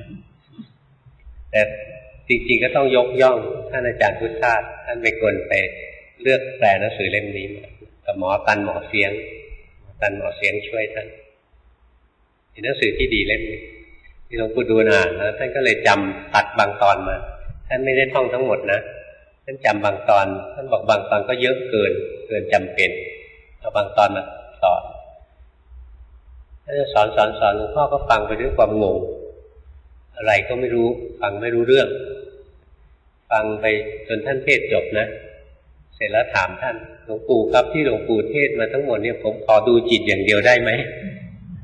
แต่จริงๆก็ต้องยกย่องท่านอาจารย์พุทธทาสท่านเป็นคนไปเลือกแปลหนังสือเล่มนี้มากับหมอตันหมอเสียงตันหมอเสียงช่วยท่านเป็นหนังสือที่ดีเล่มนี้ที่หลวงปู่ดูลอ่านนะท่านก็เลยจำตัดบางตอนมาท่านไม่ได้ท่องทั้งหมดนะท่านจำบางตอนท่านบอกบางตอนก็เยอะเกินเกินจำเป็นเอาบางตอนมาสอนท่านจะสอนสอนสอนหลวงพ่อก็ฟังไปด้วยความงงอะไรก็ไม่รู้ฟังไม่รู้เรื่องฟังไปจนท่านเทศจบนะเสร็จแล้วถามท่านหลวงปู่ครับที่หลวงปู่เทศมาทั้งหมดเนี่ยผมขอดูจิตอย่างเดียวได้ไหม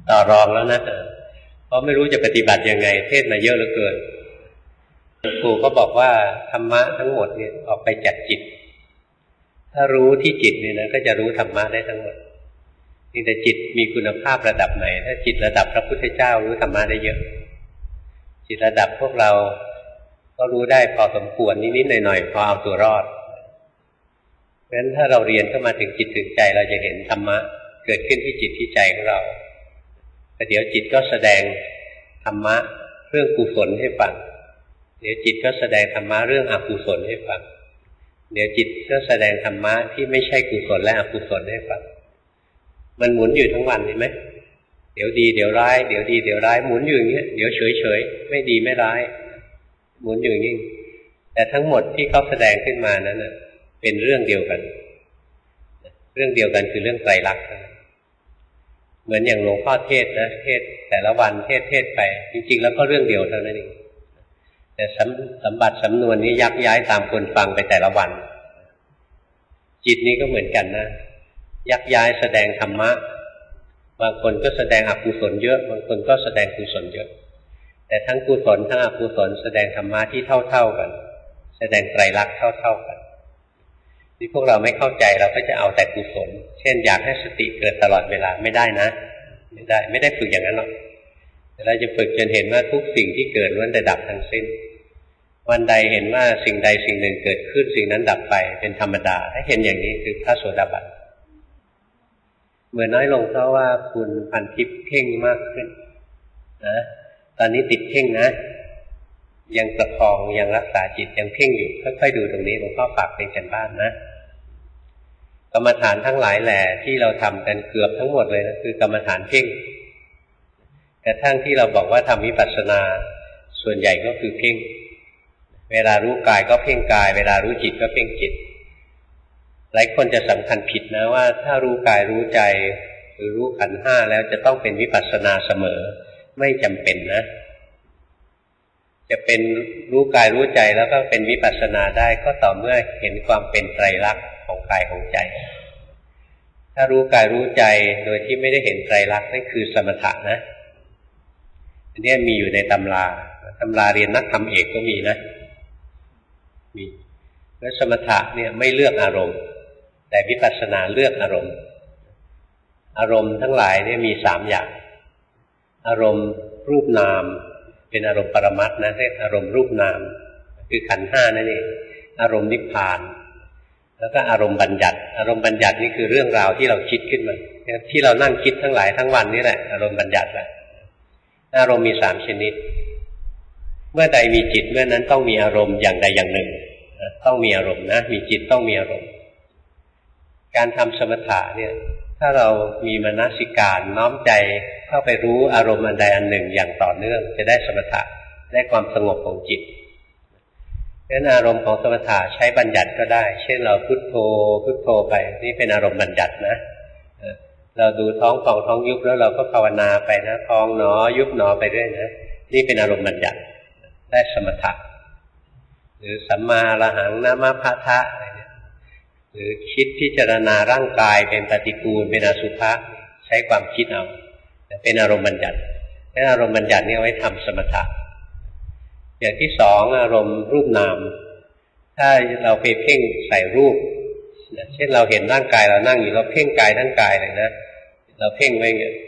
ต่อรองแล้วนะเพราะไม่รู้จะปฏิบัติยังไงเทศมาเยอะเหลือเกินครูก็บอกว่าธรรมะทั้งหมดเนี่ยออกไปจากจิตถ้ารู้ที่จิตเนี่ยนะก็จะรู้ธรรมะได้ทั้งหมดนี่แต่จิตมีคุณภาพระดับไหนถ้าจิตระดับพระพุทธเจ้ารู้ธรรมะได้เยอะจิตระดับพวกเราก็รู้ได้พอสมควรนิดๆหน่อยๆพอเอาตัวรอดเพราะฉะนั้นถ้าเราเรียนเข้ามาถึงจิตถึงใจเราจะเห็นธรรมะเกิดขึ้นที่จิตที่ใจของเราแต่เดี๋ยวจิตก็แสดงธรรมะเรื่องกุศลให้ฟังเดี๋ยวจิตก็แสดงธรรมะเรื่องอกุศลให้ฟังเดี๋ยวจิตก็แสดงธรรมะที่ไม่ใช่กุศลและอกุศลให้ฟังมันหมุนอยู่ทั้งวันเห็นไหมเดี๋ยวดีเดี๋ยวร้ายเดี๋ยวดีเดี๋ยวร้ายหมุนอยู่อย่างเงี้ยเดี๋ยวเฉยเฉยไม่ดีไม่ร้ายหมุนอยู่อย่างนี้แต่ทั้งหมดที่เขาแสดงขึ้นมานั้นนะเป็นเรื่องเดียวกันเรื่องเดียวกันคือเรื่องไตรลักษณ์เหมือนอย่างหลวงพ่อเทศนะเทศแต่ละวันเทศเทศไปจริงๆแล้วก็เรื่องเดียวเท่านั้นเองแต่สมบัติสำนวนนี้ยักย้ายตามคนฟังไปแต่ละวันจิตนี้ก็เหมือนกันนะยักย้ายแสดงธรรมะบางคนก็แสดงอกุศลเยอะบางคนก็แสดงกุศลเยอะแต่ทั้งกุศลทั้งอกุศลแสดงธรรมะที่เท่าๆกันแสดงไตรลักษณ์เท่าๆกันที่พวกเราไม่เข้าใจเราก็จะเอาแต่กุศลเช่นอยากให้สติเกิดตลอดเวลาไม่ได้นะไม่ได้ไม่ได้ฝึกอย่างนั้นหรอกแต่เราจะฝึกจนเห็นว่าทุกสิ่งที่เกิดล้วนแต่ดับทั้งสิ้นวันใดเห็นว่าสิ่งใดสิ่งหนึ่งเกิดขึ้นสิ่งนั้นดับไปเป็นธรรมดาให้เห็นอย่างนี้คือพระโสดาบันเมื่อน้อยลงเพราะว่าคุณพันทิพย์เพ่งมากขึ้นนะตอนนี้ติดเพ่งนะยังประคองยังรักษาจิตยังเพ่งอยู่ค่อยๆดูตรงนี้หลวงพ่อฝากเป็นกันบ้านนะกรรมฐานทั้งหลายแหล่ที่เราทำกันเกือบทั้งหมดเลยนะคือกรรมฐานเพ่งแต่ทั้งที่เราบอกว่าทำวิปัสสนาส่วนใหญ่ก็คือเพ่งเวลารู้กายก็เพ่งกายเวลารู้จิตก็เพ่งจิตหลายคนจะสำคัญผิดนะว่าถ้ารู้กายรู้ใจหรือรู้ขันธ์ห้าแล้วจะต้องเป็นวิปัสสนาเสมอไม่จำเป็นนะจะเป็นรู้กายรู้ใจแล้วก็เป็นวิปัสสนาได้ก็ต่อเมื่อเห็นความเป็นไตรลักษณ์ของกายของใจถ้ารู้กายรู้ใจโดยที่ไม่ได้เห็นไตรลักษณ์นั่นคือสมถะนะอันนี้มีอยู่ในตำราตำราเรียนนักธรรมเอกก็มีนะมีแล้วสมถะเนี่ยไม่เลือกอารมณ์แต่วิปัสสนาเลือกอารมณ์อารมณ์ทั้งหลายเนี่ยมีสามอย่างอารมณ์รูปนามเป็นอารมณ์ปรมัตถ์นะเรียกอารมณ์รูปนามคือขันธ์ห้านั่นเองอารมณ์นิพพานแล้วก็อารมณ์บัญญัติอารมณ์บัญญัตินี่คือเรื่องราวที่เราคิดขึ้นมาที่เรานั่งคิดทั้งหลายทั้งวันนี่แหละอารมณ์บัญญัติแหละอารมณ์มีสามชนิดเมื่อใดมีจิตเมื่อนั้นต้องมีอารมณ์อย่างใดอย่างหนึ่งต้องมีอารมณ์นะมีจิตต้องมีอารมณ์การทำสมถะเนี่ยถ้าเรามีมนสิการน้อมใจเข้าไปรู้อารมณ์อันใดอันหนึ่งอย่างต่อเนื่องจะได้สมถะได้ความสงบของจิตเพราะฉะนั้นอารมณ์ของสมถะใช้บัญญัติก็ได้เช่นเราพุทโธพุทโธไปนี่เป็นอารมณ์บัญญัตินะเราดูท้องฟองท้องยุบแล้วเราก็ภาวนาไปนะท้องหนอยุบหนอไปเรื่อยนะนี่เป็นอารมณ์บัญญัติได้สมถะหรือสัมมาอรหังนะมะพะทะอะไรเนี่ยหรือคิดพิจารณาร่างกายเป็นปฏิกูลเป็นอสุภะใช้ความคิดเอาเป็นอารมณ์บัญญัติและอารมณ์บัญญัตินี่เอาไว้ทำสมถะอย่างที่สองอารมณ์รูปนามถ้าเราไปเพ่งใส่รูปเช่นเราเห็นร่างกายเรานั่งอยู่เราเพ่งกายทั้งกายเลยนะเราเพ่งไว้เงี้ย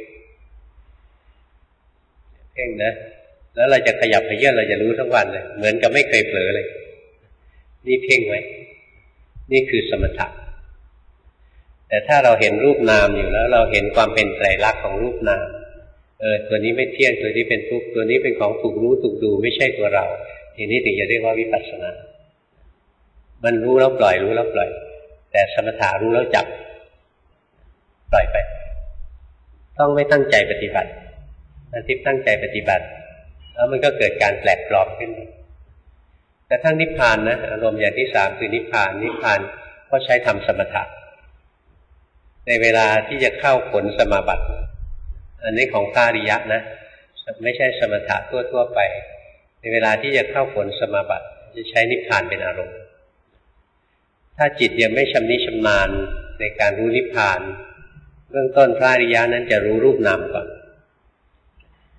เพ่งนะแล้วเราจะขยับขยื่นเราจะรู้ทั้งวันเลยเหมือนกับไม่เคยเผลอเลยนี่เพ่งไว้นี่คือสมถะแต่ถ้าเราเห็นรูปนามอยู่แล้วเราเห็นความเป็นไตรลักษณ์ของรูปนามเออตัวนี้ไม่เที่ยงตัวนี้เป็นทุกข์ตัวนี้เป็นของถูกรู้ถูกดูไม่ใช่ตัวเราทีนี้ถึงจะเรียกว่าวิปัสสนามันรู้แล้วปล่อยรู้แล้วปล่อยแต่สมถะรู้แล้วจับปล่อยไปต้องไม่ตั้งใจปฏิบัติอาทิตย์ตั้งใจปฏิบัติแล้วมันก็เกิดการแปลกปลอมขึ้นแต่ทั้งนิพพานนะอารมณ์อย่างที่สามคือนิพพานนิพพานก็ใช้ทำสมถะในเวลาที่จะเข้าผลสมาบัติอันนี้ของพระอริยะนะไม่ใช่สมถะทั่วๆไปในเวลาที่จะเข้าผลสมาบัติจะใช้นิพพานเป็นอารมณ์ถ้าจิตยังไม่ชำนิชำนาญในการรู้นิพพานเบื้องต้นพระอริยะนั้นจะรู้รูปนามก่อน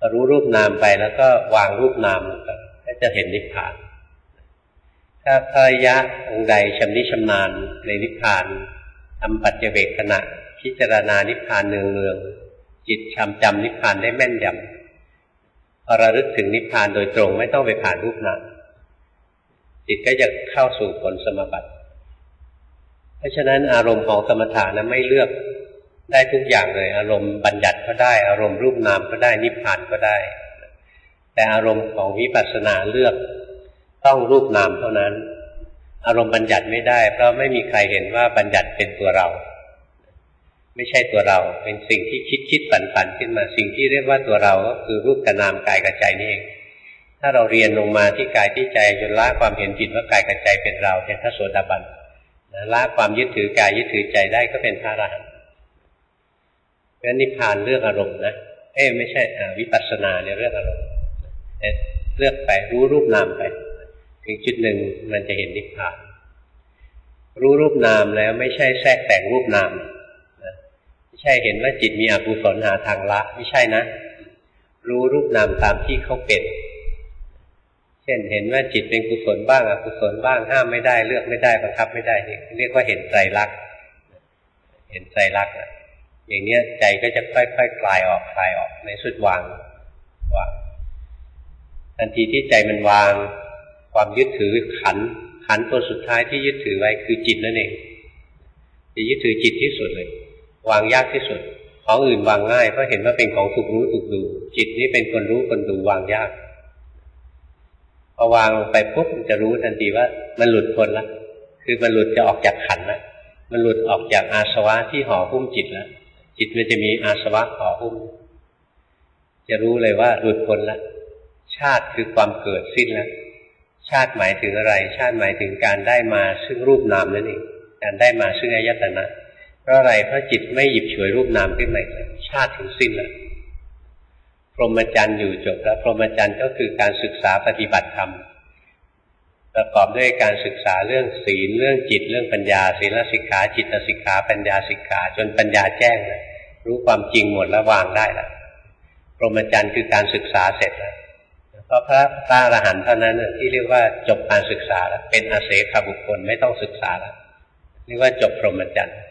อรู้รูปนามไปแล้วก็วางรูปนามลงไปก็จะเห็นนิพพานถ้าพระอริยะองค์ใดชำนิชำนาญในนิพพานทำปัจเจเวกขณะพิจารณานิพพานเนืองๆจิตจำจำนิพพานได้แม่นยำพอระลึกถึงนิพพานโดยตรงไม่ต้องไปผ่านรูปนามจิตก็จะเข้าสู่ผลสมาบัติเพราะฉะนั้นอารมณ์ของสมถะนั้นไม่เลือกได้ทุกอย่างเลยอารมณ์บัญญัติก็ได้อารมณ์รูปนามก็ได้นิพพานก็ได้แต่อารมณ์ของวิปัสสนาเลือกต้องรูปนามเท่านั้นอารมณ์บัญญัติไม่ได้เพราะไม่มีใครเห็นว่าบัญญัติเป็นตัวเราไม่ใช่ตัวเราเป็นสิ่งที่คิดคิดฝันฝันขึ้นมาสิ่งที่เรียกว่าตัวเราก็คือรูปกับนามกายกับใจนี่เองถ้าเราเรียนลงมาที่กายที่ใจจนละความเห็นผิดว่ากายกับใจเป็นเราเป็นพระโสดาบันละความยึดถือกายยึดถือใจได้ก็เป็นพระอรหันต์เพราะฉะนั้นนิพพานเรื่องอารมณ์นะเอ้ไม่ใช่วิปัสสนาเนี่ยเรื่องอารมณ์เลือกไปรู้รูปนามไปถึงจุดหนึ่งมันจะเห็นนิพพานรู้รูปนามแล้วไม่ใช่แทรกแต่งรูปนามนะไม่ใช่เห็นว่าจิตมีอกุศลหาทางละไม่ใช่นะรู้รูปนามตามที่เขาเป็นเช่นเห็นว่าจิตเป็นกุศลบ้างอกุศลบ้างห้ามไม่ได้เลือกไม่ได้บังคับไม่ได้นี่เรียกว่าเห็นไตรลักษณ์เห็นไตรลักษณ์อย่างนี้ใจก็จะค่อยๆ ค, คลายออกคลายออกในสุดวางวางทันทีที่ใจมันวางความยึดถือขันขันตัวสุดท้ายที่ยึดถือไว้คือจิตนั่นเองจะยึดถือจิตที่สุดเลยวางยากที่สุดของอื่นวางง่ายเพราะเห็นว่าเป็นของถูกรู้ถูกดูจิตนี้เป็นคนรู้คนดูวางยากพอวางไปปุ๊บจะรู้ทันทีว่ามันหลุดพ้นแล้วคือมันหลุดจะออกจากขันแล้วมันหลุดออกจากอาสวะที่ห่อหุ้มจิตแล้วจิตมันจะมีอาสวะห่อหุ้มจะรู้เลยว่าหลุดพ้นแล้วชาติคือความเกิดสิ้นแล้วชาติหมายถึงอะไรชาติหมายถึงการได้มาซึ่งรูปนามนั่นเองการได้มาซึ่งอายตนะเพราะอะไรเพราะจิตไม่หยิบฉวยรูปนามขึ้นมาชาติถึงสิ้นแล้วพรหมจรรย์อยู่จบแล้วพรหมจรรย์ก็คือการศึกษาปฏิบัติธรรมประกอบด้วยการศึกษาเรื่องศีลเรื่องจิตเรื่องปัญญาศีลสิกขาจิตสิกขาปัญญาสิกขาจนปัญญาแจ้งแล้วรู้ความจริงหมดแล้ววางได้แล้วพรหมจรรย์คือการศึกษาเสร็จแล้วเพราะพระพระอรหันต์เท่านั้นที่เรียกว่าจบการศึกษาแล้วเป็นอาเสขบุคคลไม่ต้องศึกษาแล้วเรียกว่าจบพรหมจรรย์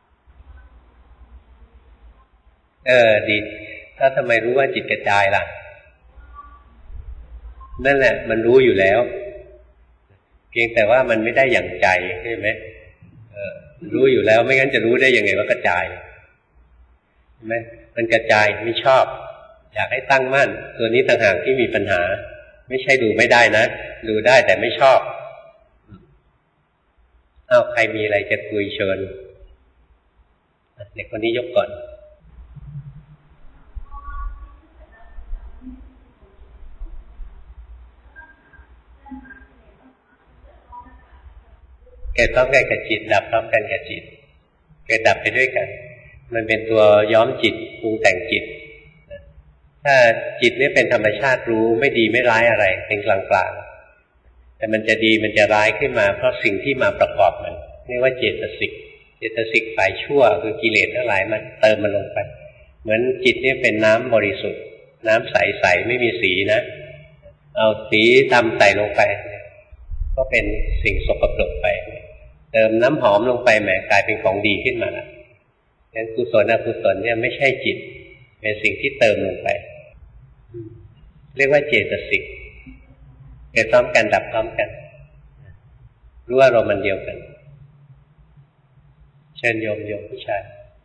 เออดีถ้าทำไมรู้ว่าจิตกระจายล่ะนั่นแหละมันรู้อยู่แล้วเพียงแต่ว่ามันไม่ได้อย่างใจใช่ไหมเออรู้อยู่แล้วไม่งั้นจะรู้ได้ยังไงว่ากระจายใช่ไหมมันกระจายไม่ชอบอยากให้ตั้งมั่นตัวนี้ต่างหากที่มีปัญหาไม่ใช่ดูไม่ได้นะดูได้แต่ไม่ชอบอ้าวใครมีอะไรจะคุยเชิญเด็กคนนี้ยกก่อนเกิดพร้อมกันกับจิตดับพร้อมกันกับจิตเกิดดับไปด้วยกันมันเป็นตัวย้อมจิตปรุงแต่งจิตถ้าจิตนี่เป็นธรรมชาติรู้ไม่ดีไม่ร้ายอะไรเป็นกลางๆแต่มันจะดีมันจะร้ายขึ้นมาเพราะสิ่งที่มาประกอบมันเรียกว่าเจตสิกเจตสิกฝ่ายชั่วคือกิเลสทั้งหลายมันเติมมันลงไปเหมือนจิตนี่เป็นน้ำบริสุทธิ์น้ำใสๆไม่มีสีนะเอาสีดำใส่ลงไปก็เป็นสิ่งสกปรกไปเติมน้ำหอมลงไปแหมกลายเป็นของดีขึ้นมาละงั้นกุศลอกุศลเนี่ยไม่ใช่จิตเป็นสิ่งที่เติมลงไปเรียกว่าเจตสิกเกิดพร้อมกันดับพร้อมกันรู้ว่าเรามันเดียวกันเชิญโยมโยมผู้ชาย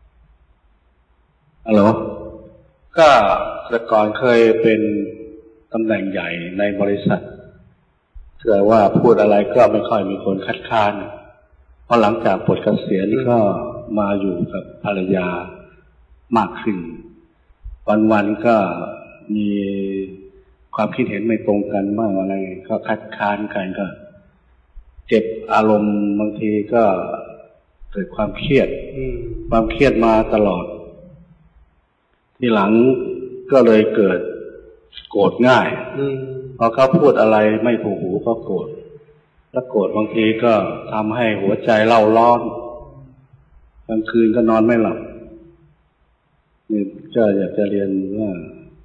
ฮัลโหลก็แต่ก่อนเคยเป็นตำแหน่งใหญ่ในบริษัทเกิดว่าพูดอะไรก็ไม่ค่อยมีคนคัดค้านพอหลังจากปลดเกษียณก็มาอยู่กับภรรยามากขึ้นวันๆก็มีความคิดเห็นไม่ตรงกันบ้างอะไรก็คัดค้านกันก็เจ็บอารมณ์บางทีก็เกิดความเครียดความเครียดมาตลอดทีหลังก็เลยเกิดโกรธง่ายพอเขาพูดอะไรไม่ถูกหูก็โกรธแล้วโกรธบางทีก็ทำให้หัวใจเล่าร้อนกลางคืนก็นอนไม่หลับนี่ก็อยากจะเรียนว่าผ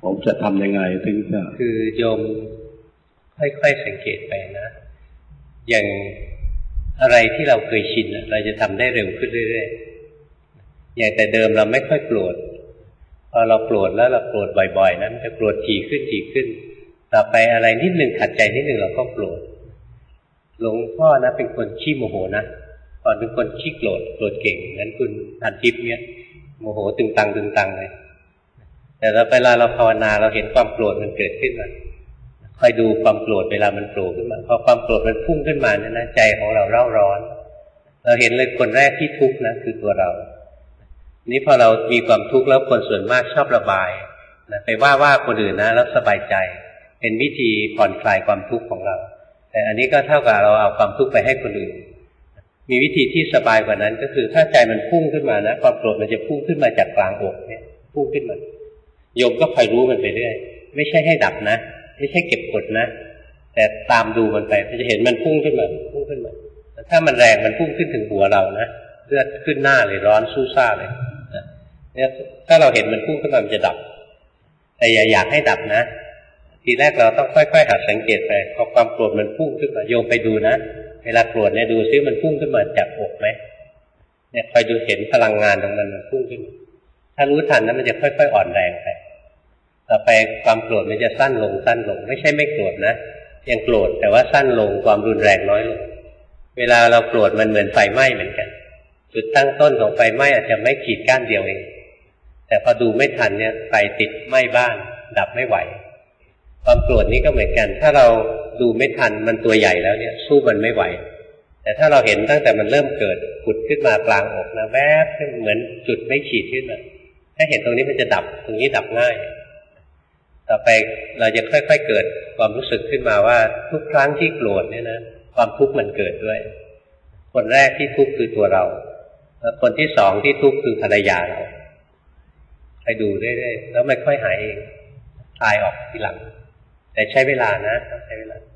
ผมจะทำยังไงถึงจะคือโยมค่อยๆสังเกตไปนะอย่างอะไรที่เราเคยชินเราจะทำได้เร็วขึ้นเรื่อยๆอย่างแต่เดิมเราไม่ค่อยโกรธพอเราโกรธแล้วเราโกรธบ่อยๆนะมันจะโกรธถี่ขึ้นถี่ขึ้นต่อไปอะไรนิดนึงขัดใจนิดนึงเราก็โกรธหลวงพ่อนะเป็นคนขี้โมโหนะก่อนเป็นคนขี้โกรธโกรธเก่งงั้นคุณทันทิพย์เนี่ยโมโหตึงตังตึงตังเลยแต่เราเวลาเราภาวนาเราเห็นความโกรธมันเกิดขึ้นมาคอยดูความโกรธเวลามันโผล่ขึ้นมาพอความโกรธมันพุ่งขึ้นมาเนี่ยนะใจของเราเร่าร้อนเราเห็นเลยคนแรกที่ทุกข์นะคือตัวเรานี่พอเรามีความทุกข์แล้วคนส่วนมากชอบระบายนะไปว่าว่าคนอื่นนะแล้วสบายใจเป็นวิธีผ่อนคลายความทุกข์ของเราแต่อันนี้ก็เท่ากับเราเอาความทุกข์ไปให้คนอื่นมีวิธีที่สบายกว่านั้นก็คือถ้าใจมันพุ่งขึ้นมานะความโกรธมันจะพุ่งขึ้นมาจากกลางอกเนี่ยพุ่งขึ้นมาโยมก็คอยรู้มันไปเรื่อยไม่ใช่ให้ดับนะไม่ใช่เก็บกดนะแต่ตามดูมันไปจะเห็นมันพุ่งขึ้นมาพุ่งขึ้นมาถ้ามันแรงมันพุ่งขึ้นถึงหัวเรานะเลือดขึ้นหน้าเลยร้อนสู้ซ่าเลยเนี่ยถ้าเราเห็นมันพุ่งขึ้นมามันจะดับแต่อย่าอยากให้ดับนะทีแรกเราต้องค่อยๆหัดสังเกตไปพอความโกรธมันพุ่งขึ้นมาโยมไปดูนะเวลาโกรธเนี่ยดูซิมันพุ่งขึ้นมาจากอกไหมเนี่ยคอยดูเห็นพลังงานตรงนั้นมันพุ่งขึ้นถ้ารู้ทันนะมันจะค่อยๆอ่อนแรงไปต่อไปความโกรธมันจะสั้นลงสั้นลงไม่ใช่ไม่โกรธนะยังโกรธแต่ว่าสั้นลงความรุนแรงน้อยลงเวลาเราโกรธมันเหมือนไฟไหม้เหมือนกันจุดตั้งต้นของไฟไหม้อาจจะไม่ขีดก้านเดียวเองแต่พอดูไม่ทันเนี่ยไฟติดไหม้บ้านดับไม่ไหวความโกรธนี้ก็เหมือนกันถ้าเราดูไม่ทันมันตัวใหญ่แล้วเนี่ยสู้มันไม่ไหวแต่ถ้าเราเห็นตั้งแต่มันเริ่มเกิดผุดขึ้นมากลางอกนะแวบขึ้นเหมือนจุดไม่ขีดขึ้นมาถ้าเห็นตรงนี้มันจะดับตรงนี้ดับง่ายต่อไปเราจะค่อยๆเกิดความรู้สึกขึ้นมาว่าทุกครั้งที่โกรธเนี่ยนะความทุกข์มันเกิดด้วยคนแรกที่ทุกข์คือตัวเราแล้วคนที่สองที่ทุกข์คือภรรยาเราไปดูเรื่อยๆแล้วไม่ค่อยหายเองคลายออกทีหลังแต่ใช้เวลานะใช้เวลา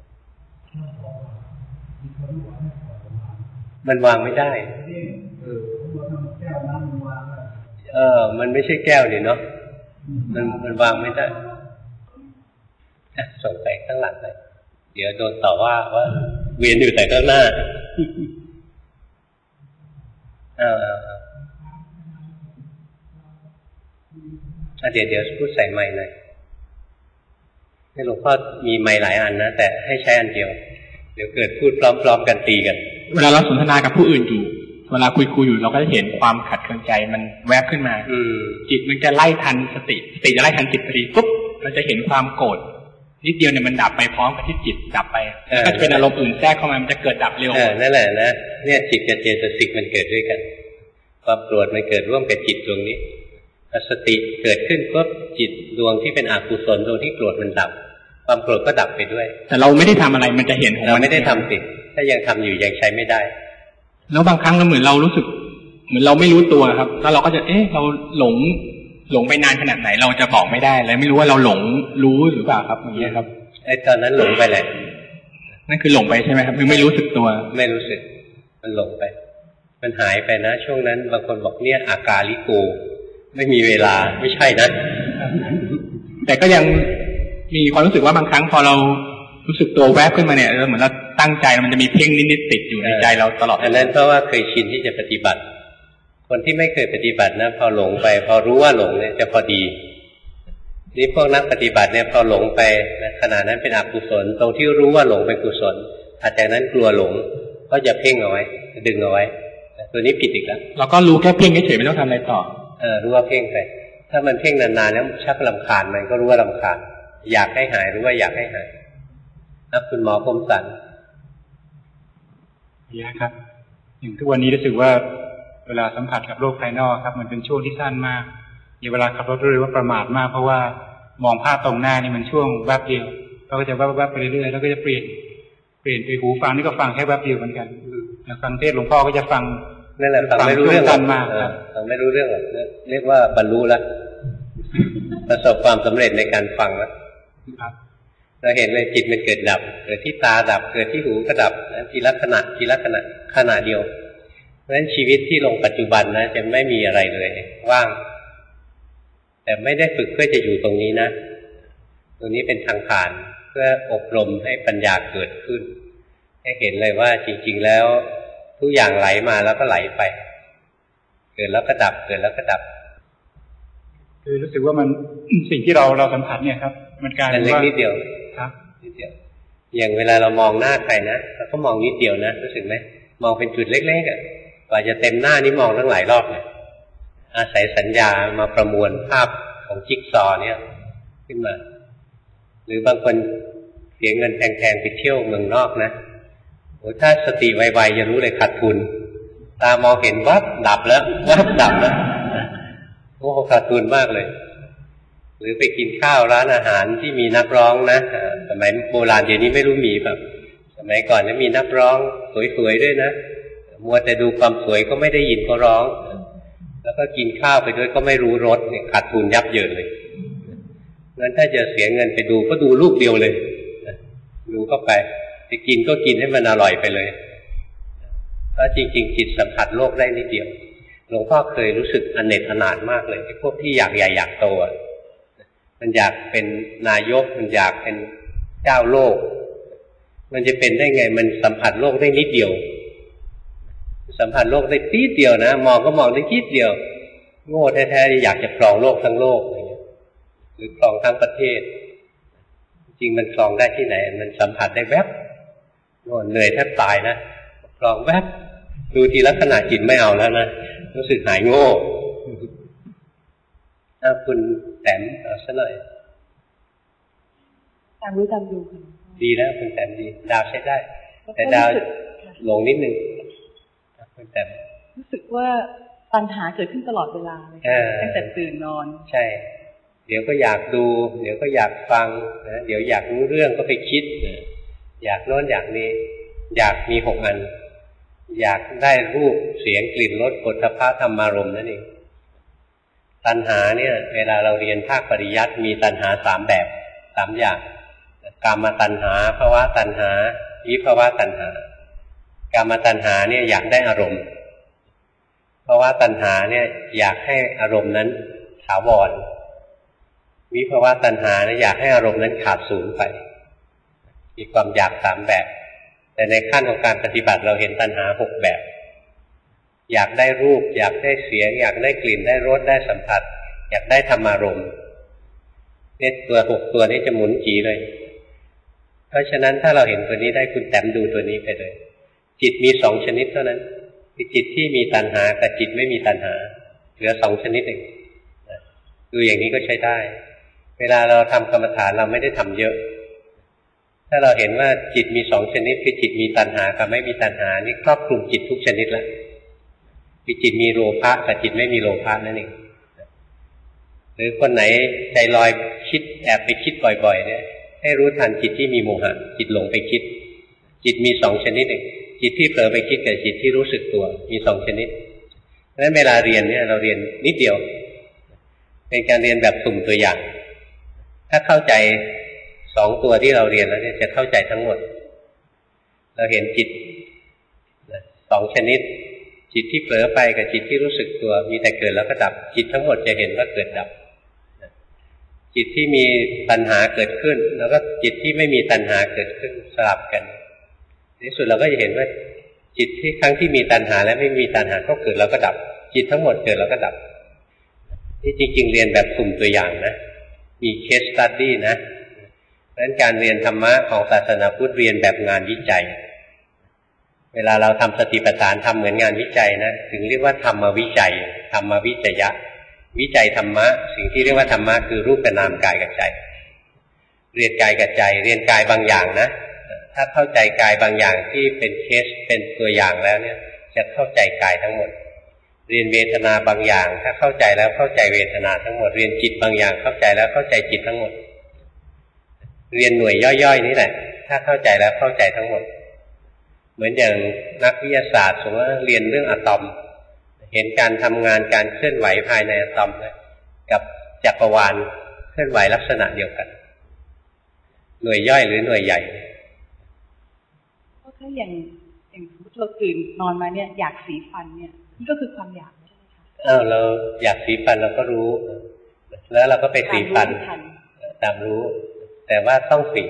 มันวางไม่ได้เออมันไม่ใช่แก้วนี่เนาะมันมันวางไม่ได้ส่งไปข้างหลังเลยเดี๋ยวโดนต่อว่าว่าเวียนอยู่แต่ข้างหน้าอ่าเดี๋ยวเดี๋ยวพูดใส่ไมค์หน่อยให้หลวงพ่อมีไมค์หลายอันนะแต่ให้ใช้อันเดียวเดี๋ยวเกิดพูดพร้อมๆกันตีกันเวลาเราสนทนากับผู้อื่นอยู่เวลาคุยคุยอยู่เราก็จะเห็นความขัดเคืองใจมันแวบขึ้นมาจิตมันจะไล่ทันสติสติจะไล่ทันจิตพอดีปุ๊บเราจะเห็นความโกรธนิดเดียวเนี่ยมันดับไปพร้อมกับที่จิตดับไปก็จะเป็นอารมณ์อื่นแทรกเข้ามามันจะเกิดดับเร็วนั่นแหละนะเนี่ยจิตกับเจตสิกมันเกิดด้วยกันความโกรธมันเกิดร่วมกับจิตดวงนี้สติเกิดขึ้นปุ๊บจิตดวงที่เป็นอกุศลดวงที่โกรธมันดับความโกรธก็ดับไปด้วยแต่เราไม่ได้ทำอะไรมันจะเห็นของเราไม่ได้ทำติดถ้ายังทำอยู่ยังใช้ไม่ได้แล้วบางครั้งเราเหมือนเรารู้สึกเหมือนเราไม่รู้ตัวครับแล้วเราก็จะเอ๊ะเราหลงหลงไปนานขนาดไหนเราจะบอกไม่ได้เลยไม่รู้ว่าเราหลงรู้หรือเปล่าครับอย่างเงี้ยครับไอ้ตอนนั้นหลงไปแหละนั่นคือหลงไปใช่ไหมครับคือไม่รู้สึกตัวไม่รู้สึกมันหลงไปมันหายไปนะช่วงนั้นบางคนบอกเนี่ยอากาลิโกไม่มีเวลาไม่ใช่นะแต่ก็ยังมีความรู้สึกว่าบางครั้งพอเรารู้สึกตัวแวบขึ้นมาเนี่ยเหมือนเราตั้งใจมันจะมีเพ่งนิดๆติดอยู่ในใจเราตลอดอันนั้นเพราะว่าเคยชินที่จะปฏิบัติคนที่ไม่เคยปฏิบัตินะพอหลงไปพอรู้ว่าหลงเนี่ยจะพอดีนี่พวกนักปฏิบัติเนี่ยพอหลงไปนะขณะนั้นเป็นอกุศลตรงที่รู้ว่าหลงเป็นกุศลถัดจากนั้นกลัวหลงก็จะเพ่งเอาไว้ดึงเอาไว้ตัวนี้ผิดอีกแล้วเราก็รู้แค่เพ่งเฉยๆไม่ต้องทำอะไรต่อเออรู้ว่าเพ่งไปถ้ามันเพ่งนานๆแล้วชักรำคาญมันก็รู้ว่ารำคาญอยากให้หายหรือว่าอยากให้หายนะคุณหมอคมสันดีครับอย่างทุกวันนี้รู้สึกว่าเวลาสัมผัสกับโลกภายนอกครับมันเป็นช่วงที่สั้นมากอย่างเวลาขับรถเรือว่าประมาทมากเพราะว่ามองภาพตรงหน้านี่มันช่วงแวบเดียวเราก็จะแวบๆไปเรื่อยๆแล้วก็จะเปลี่ยนเปลี่ยนไปหูฟังนี่ก็ฟังแค่แวบเดียวเหมือนกันฟังเทศน์หลวงพ่อก็จะฟังนั่นแหละฟังไม่รู้เรื่องสั้นมากฟังไม่รู้เรื่องหรอกเรียกว่าบรรลุแล้วประสบความสำเร็จในการฟังแล้วเราเห็นเลยจิตมันเกิดดับเกิดที่ตาดับเกิดที่หูก็ดับทีละขณะทีละขณะขณะเดียวเพราะฉะนั้นชีวิตที่ลงปัจจุบันนะจะไม่มีอะไรเลยว่างแต่ไม่ได้ฝึกเพื่อจะอยู่ตรงนี้นะตรงนี้เป็นทางผ่านเพื่ออบรมให้ปัญญาเกิดขึ้นให้เห็นเลยว่าจริงๆแล้วทุกอย่างไหลมาแล้วก็ไหลไปเกิดแล้วก็ดับเกิดแล้วก็ดับคือรู้สึกว่ามัน สิ่งที่เราเราสัมผัสเนี่ยครับมันกลายเป็นว่านิดเดียวครับนิดเดียวอย่างเวลาเรามองหน้าใครนะเราก็มองนิดเดียวนะรู้สึกไหมมองเป็นจุดเล็กๆอ่ะกว่าจะเต็มหน้านี่มองตั้งหลายรอบเลยอาศัยสัญญามาประมวลภาพของจิ๊กซอว์เนี่ยขึ้นมาหรือบางคนเสียเงินแพงๆไปเที่ยวเมืองนอกนะโอ้ถ้าสติไวๆจะรู้เลยขาดทุนตามองเห็นวับดับแล้ววับดับแล้วโอ้ขาดทุนมากเลยหรือไปกินข้าวร้านอาหารที่มีนักร้องนะสมัยโบราณเดี๋ยวนี้ไม่รู้มีแบบสมัยก่อนนะมีนักร้องสวยๆด้วยนะมัวแต่ดูความสวยก็ไม่ได้ยินเขาร้องแล้วก็กินข้าวไปด้วยก็ไม่รู้รสเนี่ยขาดทุนยับเยินเลยงั้นถ้าจะเสียเงินไปดูก็ดูลูกเดียวเลยดูเข้าไปจะกินก็กินให้มันอร่อยไปเลยเพราะจริงๆจิตสัมผัสโลกได้นิดเดียวหลวงพ่อเคยรู้สึกอเนกอนาถมากเลยไอ้พวกที่อยากใหญ่อยากโตมันอยากเป็นนายกมันอยากเป็นเจ้าโลกมันจะเป็นได้ไงมันสัมผัสโลกได้นิดเดียวสัมผัสโลกได้นิดเดียวนะมองก็มองได้นิดเดียวโง่แท้ๆอยากจะครองโลกทั้งโลกอะไรเงี้ยหรือครองทั้งประเทศจริงมันครองได้ที่ไหนมันสัมผัสได้แวบโน่นเหนื่อยแทบตายนะครองแวบดูทีลักษณะจิตไม่เอาแล้วนะรู้สึกหายโง่ถ้าคุณแต้มเอาซะหน่อยตามรู้ตามดูค่ะดีแล้วคุณแต้มดีดาวใช้ได้แต่ดาวลงนิดนึงคุณแต้มรู้สึกว่าปัญหาเกิดขึ้นตลอดเวลาเลยตั้งแต่ตื่นนอนใช่เดี๋ยวก็อยากดูเดี๋ยวก็อยากฟังนะเดี๋ยวอยากรู้เรื่องก็ไปคิดนะอยากโน้นอยากนี้อยากมีหกอันอยากได้รูปเสียงกลิ่นรสโผฏฐัพพะธรรมารมณ์นั่นเองตัณหาเนี่ยเวลาเราเรียนภาคปริยัติมีตัณหาสามแบบสามอย่างกามตัณหาภวตัณหาวิภวตัณหากามตัณหาเนี่ยอยากได้อารมณ์ภวตัณหาเนี่ยอยากให้อารมณ์นั้นถาวรวิภวตัณหาเนี่ยอยากให้อารมณ์นั้นขาดสูญไปมีความอยากสามแบบแต่ในขั้นของการปฏิบัติเราเห็นตัณหาหกแบบอยากได้รูปอยากได้เสียงอยากได้กลิ่นได้รสได้สัมผัสอยากได้ธรรมารมณ์เนี่ยตัวหกตัวนี้จะหมุนจีเลยเพราะฉะนั้นถ้าเราเห็นตัวนี้ได้คุณแต้มดูตัวนี้ไปเลยจิตมีสองชนิดเท่านั้นคือจิตที่มีตัณหากับจิตไม่มีตัณหาเหลือสองชนิดเองดูอย่างนี้ก็ใช้ได้เวลาเราทำกรรมฐานเราไม่ได้ทำเยอะถ้าเราเห็นว่าจิตมีสองชนิดคือจิตมีตัณหากับไม่มีตัณหานี่ครอบคลุมจิตทุกชนิดแล้วคือจิตมีโลภะกับจิตไม่มีโลภะนั่นเองหรือคนไหนใจลอยคิดแอบไปคิดบ่อยๆเนี่ยให้รู้ทันจิตที่มีโมหะจิตหลงไปคิดจิตมีสองชนิดเองจิตที่เผลอไปคิดกับจิตที่รู้สึกตัวมีสองชนิดเพราะฉะนั้นเวลาเรียนเนี่ยเราเรียนนิดเดียวเป็นการเรียนแบบสุ่มตัวอย่างถ้าเข้าใจสองตัวที่เราเรียนแล้วเนี่ยจะเข้าใจทั้งหมดเราเห็นจิตสองชนิดจิตที่เผลอไปกับจิตที่รู้สึกตัวมีแต่เกิดแล้วก็ดับจิตทั้งหมดจะเห็นว่าเกิดดับจิตที่มีตัณหาเกิดขึ้นแล้วก็จิตที่ไม่มีตัณหาเกิดขึ้นสลับกันในสุดเราก็จะเห็นว่าจิตที่ครั้งที่มีตัณหาและไม่มีตัณหาก็เกิดแล้วก็ดับจิตทั้งหมดเกิดแล้วก็ดับนี่จริงๆเรียนแบบสุ่มตัวอย่างนะมีเคสสตั๊ดดี้นะเพราะฉะนั้นการเรียนธรรมะของศาสนาพุทธเรียนแบบงานวิจัยเวลาเราทำสติปัฏฐานทำเหมือนงานวิจัยนะถึงเรียกว่าธรรมวิจัยธรรมวิจยะวิจัยธรรมะสิ่งที่เรียกว่าธรรมะคือรูปกับนามกายกับใจเรียนกายกับใจเรียนกายบางอย่างนะถ้าเข้าใจกายบางอย่างที่เป็นเคสเป็นตัวอย่างแล้วเนี่ยจะเข้าใจกายทั้งหมดเรียนเวทนาบางอย่างถ้าเข้าใจแล้วเข้าใจเวทนาทั้งหมดเรียนจิตบางอย่างเข้าใจแล้วเข้าใจจิตทั้งหมดเรียนหน่วยย่อยๆนี่แหละถ้าเข้าใจแล้วเข้าใจทั้งหมดเหมือนอย่างนักวิทยาศาสตร์สมมติว่าเรียนเรื่องอะตอมเห็นการทำงานการเคลื่อนไหวภายในอะตอมนะกับจักรวาลเคลื่อนไหวลักษณะเดียวกันหน่วยย่อยหรือหน่วยใหญ่ก็แค่อย่างอย่างสมมติเราตื่นนอนมาเนี่ยอยากสีฟันเนี่ยนี่ก็คือความอยากใช่ไหมคะอ้าวเราอยากสีฟันเราก็รู้แล้วเราก็ไปสีฟันตามรู้แต่ว่าต้องสี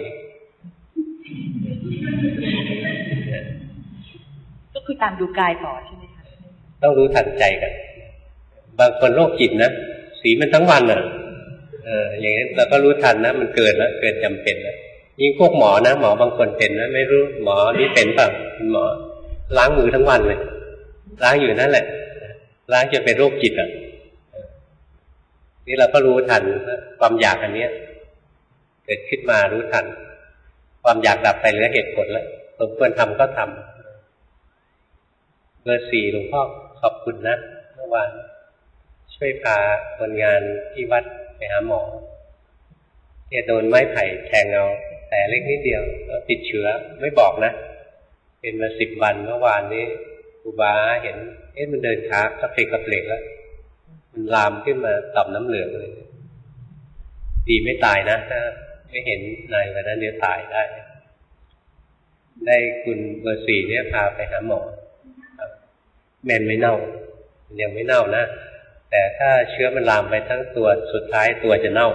ก็คือตามดูกายต่อใช่ไหมคะต้องรู้ทันใจกันบางคนโรคจิตนะสีมันทั้งวันอ่ะเอออย่างนี้เราก็รู้ทันนะมันเกิดแล้วเกิดจำเป็นแล้วยิ่งพวกหมอนะหมอบางคนเป็นนะไม่รู้หมอนี่เป็นเปล่าหมอล้างมือทั้งวันเลยล้างอยู่นั่นแหละล้างจนเป็นโรคจิตอ่ะนี่เราก็รู้ทันความอยากอันเนี้ยเกิดขึ้นมารู้ทันความอยากดับไปเหลือเหตุผลแล้วสมควรทำก็ทำเบอร์สี่หลวงพ่อขอบคุณนะเมื่อวานช่วยพาคนงานที่วัดไปหาหมอแกโดนไม้ไผ่แทงเอาแต่เล็กนิดเดียวแล้วติดเชื้อไม่บอกนะเป็นมาสิบวันเมื่อวานนี้ครูบาเห็นเอ๊ะมันเดินขากระเพกกระเพกแล้วมันลามขึ้นมาต่อมน้ำเหลืองเลยดีไม่ตายนะถ้าไม่เห็นนายวันนั้นเดี๋ยวตายได้ได้คุณเบอร์สี่เนี่ยพาไปหาหมอแมนไม่เน่ายังไม่เน่านะแต่ถ้าเชื้อมันลามไปทั้งตัวสุดท้ายตัวจะเน่า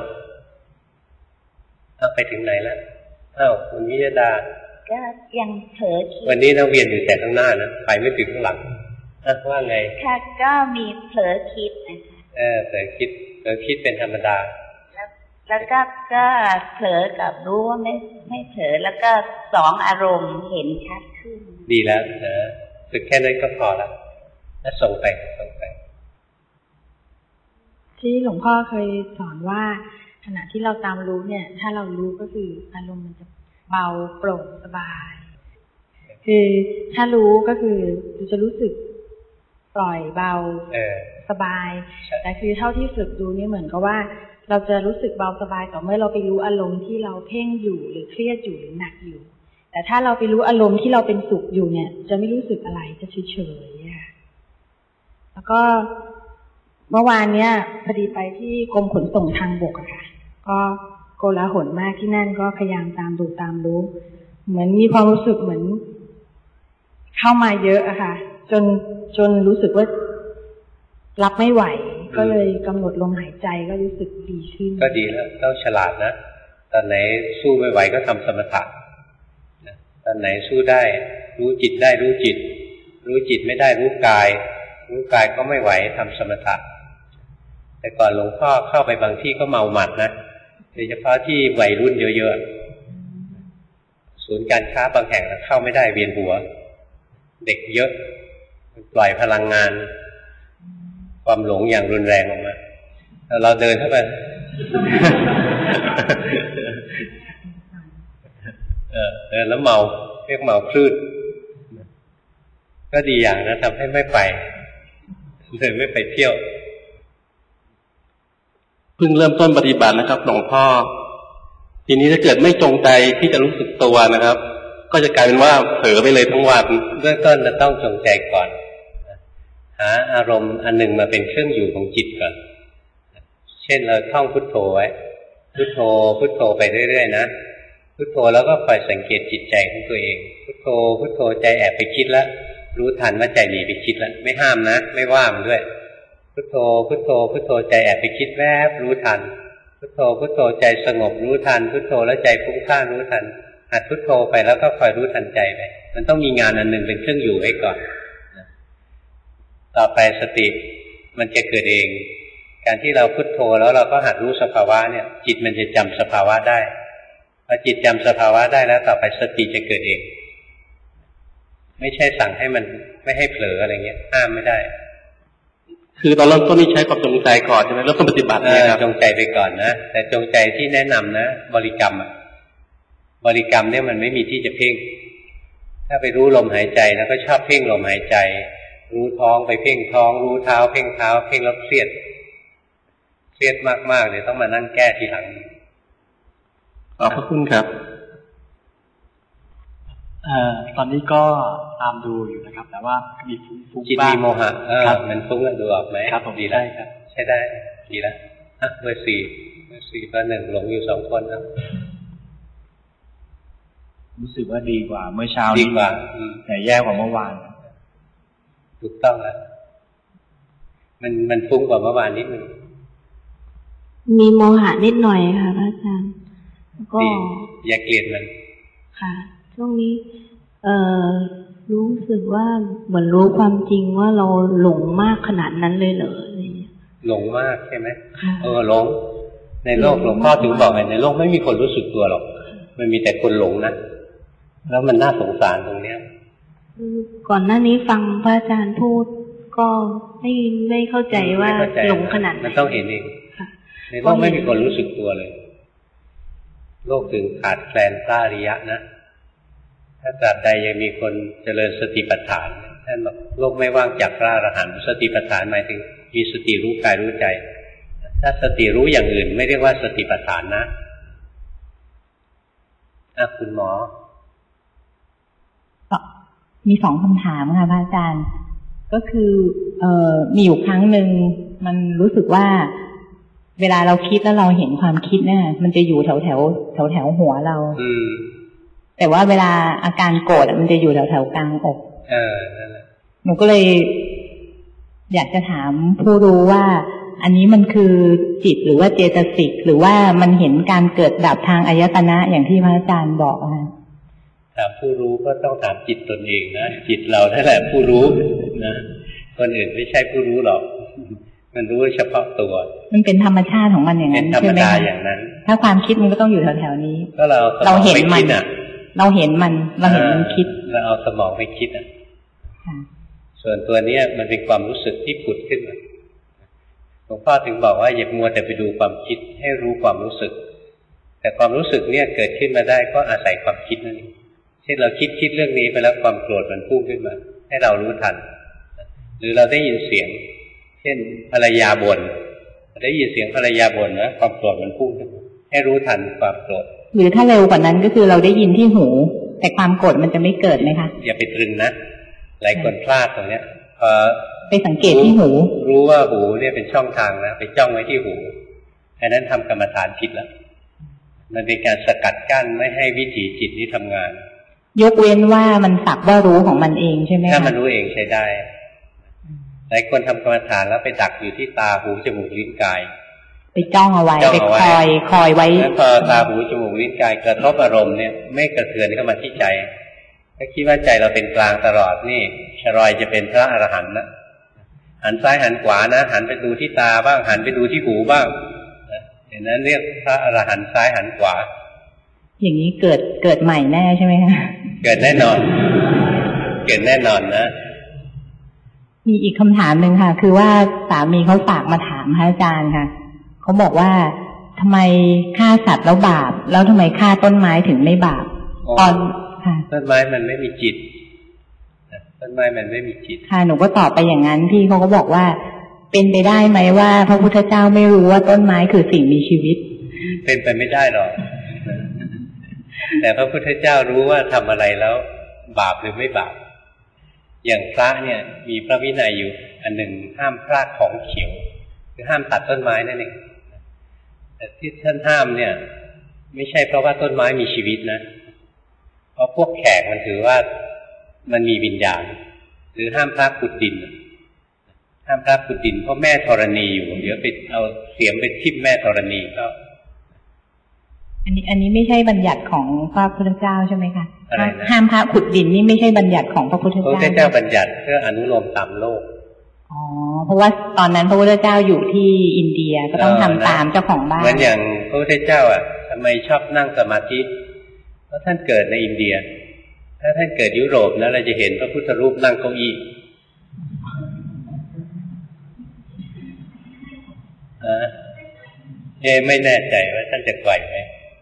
เอาไปถึงไหนแล้วอ้าวคุณวิยดาก็ยังเผลอคิดวันนี้นักเรียนอยู่แต่ข้างหน้านะไปไม่ถึงข้างหลังนะว่าไงค่ะก็มีเผลอคิดนะคะเออเผลอคิดเผลอคิดเป็นธรรมดาแล้วแล้วก็ก็เผลอกับรู้ว่าไม่ไม่เผลอแล้วก็สองอารมณ์เห็นชัดขึ้นดีแล้วนะฝึกแค่นั้นก็พอละแล้วส่งไปส่งไปที่หลวงพ่อเคยสอนว่าขณะที่เราตามรู้เนี่ยถ้าเรารู้ก็คืออารมณ์มันจะเบาโปร่งสบายคือถ้ารู้ก็คือจะรู้สึกปล่อยเบาสบายแต่คือเท่าที่ฝึกดูนี่เหมือนกับว่าเราจะรู้สึกเบาสบายต่อเมื่อเราไปรู้อารมณ์ที่เราเพ่งอยู่หรือเครียดอยู่หรือหนักอยู่แต่ถ้าเราไปรู้อารมณ์ที่เราเป็นสุขอยู่เนี่ยจะไม่รู้สึกอะไรจะเฉยๆแล้วก็เมื่อวานเนี้ยพอดีไปที่กรมขนส่งทางบกอะค่ะก็โกลาหลมากที่นั่นก็พยายามตามดูตามรู้เหมือนมีความรู้สึกเหมือนเข้ามาเยอะอะค่ะจนจนรู้สึกว่ารับไม่ไหวก็เลยกำหนดลมหายใจก็รู้สึกดีขึ้นก็ดีแล้วต้องฉลาดนะตอนไหนสู้ไม่ไหวก็ทำสมถะตอนไหนสู้ได้รู้จิตได้รู้จิตรู้จิตไม่ได้รู้กายรู้กายก็ไม่ไหวทำสมถะแต่ก่อนหลวงพ่อเข้าไปบางที่ก็เมาหมัดนะโดยเฉพาะที่วัยรุ่นเยอะๆศูนย์การค้าบางแห่งเข้าไม่ได้เวียนหัวเด็กเยอะปล่อยพลังงานความหลงอย่างรุนแรงออกมาแล้วเราเดินเข้าไปเออเดินแล้วเมาเรียกเมาคลื่นก็ดีอย่างนะทำให้ไม่ไปเลยไม่ไปเที่ยวเพิ่งเริ่มต้นปฏิบัตินะครับหลวงพ่อทีนี้ถ้าเกิดไม่จงใจที่จะรู้สึกตัวนะครับก็จะกลายเป็นว่าเผลอไปเลยทั้งวันเบื้องต้นเราต้องจงใจก่อนหาอารมณ์อันหนึ่งมาเป็นเครื่องอยู่ของจิตก่อนเช่นเราท่องพุทโธไว้พุทโธพุทโธไปเรื่อยๆนะพุทโธแล้วก็คอยสังเกตจิตใจของตัวเองพุทโธพุทโธใจแอบไปคิดแล้วรู้ทันว่าใจหนีไปคิดแล้วไม่ห้ามนะไม่ว่ามันด้วยพุทโธพุทโธพุทโธใจแอบไปคิดแวบรู้ทันพุทโธพุทโธใจสงบรู้ทันพุทโธแล้วใจฟุ้งซ่านรู้ทันหัดพุทโธไปแล้วก็คอยรู้ทันใจไปมันต้องมีงานอันหนึ่งเป็นเครื่องอยู่ไว้ก่อนต่อไปสติมันจะเกิดเองการที่เราพุทโธแล้วเราก็หัดรู้สภาวะเนี่ยจิตมันจะจำสภาวะได้พอจิตจำสภาวะได้แล้วต่อไปสติจะเกิดเองไม่ใช่สั่งให้มันไม่ให้เผลออะไรเงี้ยห้ามไม่ได้คือตอนเริ่มต้นนี่ใช้ความจงใจก่อนใช่ไหมแล้วต้องปฏิบัติเนี่ยครับจงใจไปก่อนนะแต่จงใจที่แนะนำนะบริกรรมอ่ะบริกรรมเนี่ยมันไม่มีที่จะเพ่งถ้าไปรู้ลมหายใจนะก็ชอบเพ่งลมหายใจรู้ท้องไปเพ่งท้องรู้เท้าเพ่งเท้าเพ่งแล้วเครียดเครียดมากๆเลยต้องมานั่งแก้ทีหลังขอบพระคุณครับเอ่อตอนนี้ก็ตามดูอยู่นะครับแต่ว่ามีฟุ้งจิตมีโมหะเออมันฟุ้งแล้วดูออกไหมครับผมดีแล้วครับใช่ได้ดีแล้วอ่ะเบอร์สี่เบอร์สี่เบอร์หนึ่งหลงอยู่สองคนครับรู้สึกว่าดีกว่าเมื่อเช้าดีกว่าแต่แย่กว่าเมื่อวานถูกต้องแล้วมันมันฟุ้งกว่าเมื่อวานนิดนึงมีโมหะนิดหน่อยค่ะพระอาจารย์ก็อย่าเกลียดมันค่ะช่วงนี้เอ่อรู้สึกว่าเหมือนรู้ความจริงว่าเราหลงมากขนาดนั้นเลยเหรอหลงมากใช่ไหมเออหลงในโลกหลวงพ่อถึงบอกไงในโลกไม่มีคนรู้สึกตัวหรอกมันมีแต่คนหลงนะแล้วมันน่าสงสารตรงเนี้ยก่อนหน้านี้ฟังพระอาจารย์พูดก็ไม่ไม่เข้าใจว่าหลงขนาดไหนมันต้องเห็นเองในโลกไม่มีคนรู้สึกตัวเลยโลกถึงขาดแคลนพระอริยะนะถ้าตราบใดยังมีคนเจริญสติปัฏฐานท่านบอกโลกไม่ว่างจากพระอรหันต์สติปัฏฐานหมายถึงมีสติรู้กายรู้ใจถ้าสติรู้อย่างอื่นไม่เรียกว่าสติปัฏฐานนะอ่ะคุณหมอมีสองคำถามค่ะพระอาจารย์ก็คือเอ่อมีอยู่ครั้งหนึ่งมันรู้สึกว่าเวลาเราคิดแล้วเราเห็นความคิดเนี่ยมันจะอยู่แถวแถวแถวแถวหัวเราแต่ว่าเวลาอาการโกรธมันจะอยู่แถวแถวกลางอกเออนั่นแหละหนูก็เลยอยากจะถามผู้รู้ว่าอันนี้มันคือจิตหรือว่าเจตสิกหรือว่ามันเห็นการเกิดดับทางอายตนะอย่างที่พระอาจารย์บอกค่ะถามผู้รู้ก็ต้องถามจิตตนเองนะจิตเรานั่นแหละผู้รู้นะคนอื่นไม่ใช่ผู้รู้หรอกมันรู้เฉพาะตัวมันเป็นธรรมชาติของมันอย่างนั้นใช่ไหมเป็นธรรมดาอย่างนั้นถ้าความคิดมันก็ต้องอยู่แถวๆนี้ก็เราเราเห็นมันเราเห็นมันเราเห็นมันคิดเราเอาสมองไปคิดอ่ะส่วนตัวนี้มันเป็นความรู้สึกที่ผุดขึ้นมาหลวงพ่อถึงบอกว่าอย่ามัวแต่ไปดูความคิดให้รู้ความรู้สึกแต่ความรู้สึกเนี่ยเกิดขึ้นมาได้ก็อาศัยความคิดนั่นเองเช่นเราคิดคิดเรื่องนี้ไปแล้วความโกรธมันพุ่งขึ้นมาให้เรารู้ทันหรือเราได้ยินเสียงเช่นภรรยาบ่นได้ยินเสียงภรรยาบ่นนะความโกรธมันพุ่งขึ้นมาให้รู้ทันความโกรธหรือถ้าเร็วกว่านั้นก็คือเราได้ยินที่หูแต่ความโกรธมันจะไม่เกิดไหมคะอย่าไปตรึงนะหลายคนพลาดตรงเนี้ยพอไปสังเกตที่หูรู้ว่าหูเนี่ยเป็นช่องทางนะไปจ้องไว้ที่หูอันนั้นทำกรรมฐานผิดแล้วมันเป็นการสกัดกั้นไม่ให้วิถีจิตนี้ทำงานยกเว้นว่ามันสักว่ารู้ของมันเองใช่ไหมถ้ามันรู้เองใช้ได้หลายคนทำกรรมฐานแล้วไปดักอยู่ที่ตาหูจมูกลิ้นกายไปจ้องเอาไว้ไปคอยคอยไว้แล้วพอตาหูจมูกลิ้นกายกระทบอารมณ์เนี่ยไม่กระเทือนเข้ามาที่ใจถ้าคิดว่าใจเราเป็นกลางตลอดนี่ชรอยจะเป็นพระอรหันต์นะหันซ้ายหันขวานะหันไปดูที่ตาบ้างหันไปดูที่หูบ้างอย่างนั้นเรียกพระอรหันต์ซ้ายหันขวาอย่างนี้เกิดเกิดใหม่แน่ใช่ไหมคะเกิดแน่นอนเกิดแน่นอนนะมีอีกคำถามหนึ่งค่ะคือว่าสามีเขาฝากมาถามพระอาจารย์ค่ะเขาบอกว่าทำไมฆ่าสัตว์แล้วบาปแล้วทำไมฆ่าต้นไม้ถึงไม่บาปตอนค่ะต้นไม้มันไม่มีจิตต้นไม้มันไม่มีจิตค่ะหนูก็ตอบไปอย่างนั้นพี่เขาก็บอกว่าเป็นไปได้ไหมว่าพระพุทธเจ้าไม่รู้ว่าต้นไม้คือสิ่งมีชีวิตเป็นไปไม่ได้หรอกแต่พระพุทธเจ้ารู้ว่าทำอะไรแล้วบาปหรือไม่บาปอย่างพระเนี่ยมีพระวินัยอยู่อันหนึ่งห้ามพรากของเขียวคือห้ามตัดต้นไม้นั่นเองแต่ที่ท่านห้ามเนี่ยไม่ใช่เพราะว่าต้นไม้มีชีวิตนะเพราะพวกแขกมันถือว่ามันมีวิญญาณหรือห้ามพรากขุดดินห้ามพรากขุดดินเพราะแม่ธรณีอยู่เดี๋ยวไปเอาเสียมไปทิ่มแม่ธรณีก็อันนี้อันนี้ไม่ใช่บัญญัติของพระพุทธเจ้าใช่ไหมคะห้ามพระขุดดินนี่ไม่ใช่บัญญัติของพระพุทธเจ้าพระพุทธเจ้าบัญญัติเพื่ออนุโลมตามโลกอ๋อเพราะว่าตอนนั้นพระพุทธเจ้าอยู่ที่อินเดียก็ต้องทำตามเจ้าของบ้านเหมือนอย่างพระพุทธเจ้าอ่ะทำไมชอบนั่งสมาธิเพราะท่านเกิดในอินเดียถ้าท่านเกิดยุโรปนะเราจะเห็นพระพุทธรูปนั่งเก้าอี้อ่าเอ๊ไม่แน่ใจว่าท่านจะไหวไหม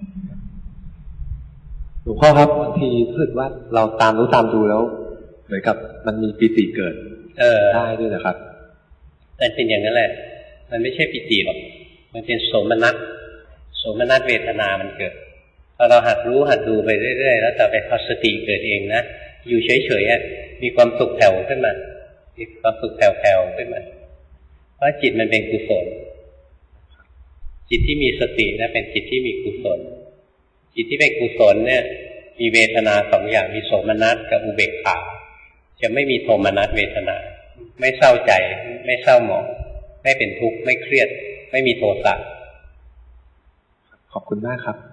หลวงพ่อครับบางทีรู้สึกว่าเราตามรู้ตามดูแล้วเหมือนกับมันมีปิติเกิดเออได้ด้วยนะครับมันเป็นอย่างนั้นแหละมันไม่ใช่ปิติหรอกมันเป็นโสมนัสโสมนัสเวทนามันเกิดพอเราหัดรู้หัดดูไปเรื่อยๆแล้วต่อไปพอสติเกิดเองนะอยู่เฉยๆมีความสุขแผ่วขึ้นมามีความสุขแผ่วๆขึ้นมาเพราะจิตมันเป็นกุศลจิตที่มีสตินะเป็นจิตที่มีกุศลจิตที่เป็นกุศลเนี่ยมีเวทนาสองอย่างมีโสมนัสกับอุเบกขาจะไม่มีโทมนัสเวทนาไม่เศร้าใจไม่เศร้าหมองไม่เป็นทุกข์ไม่เครียดไม่มีโทสะขอบคุณมากครับ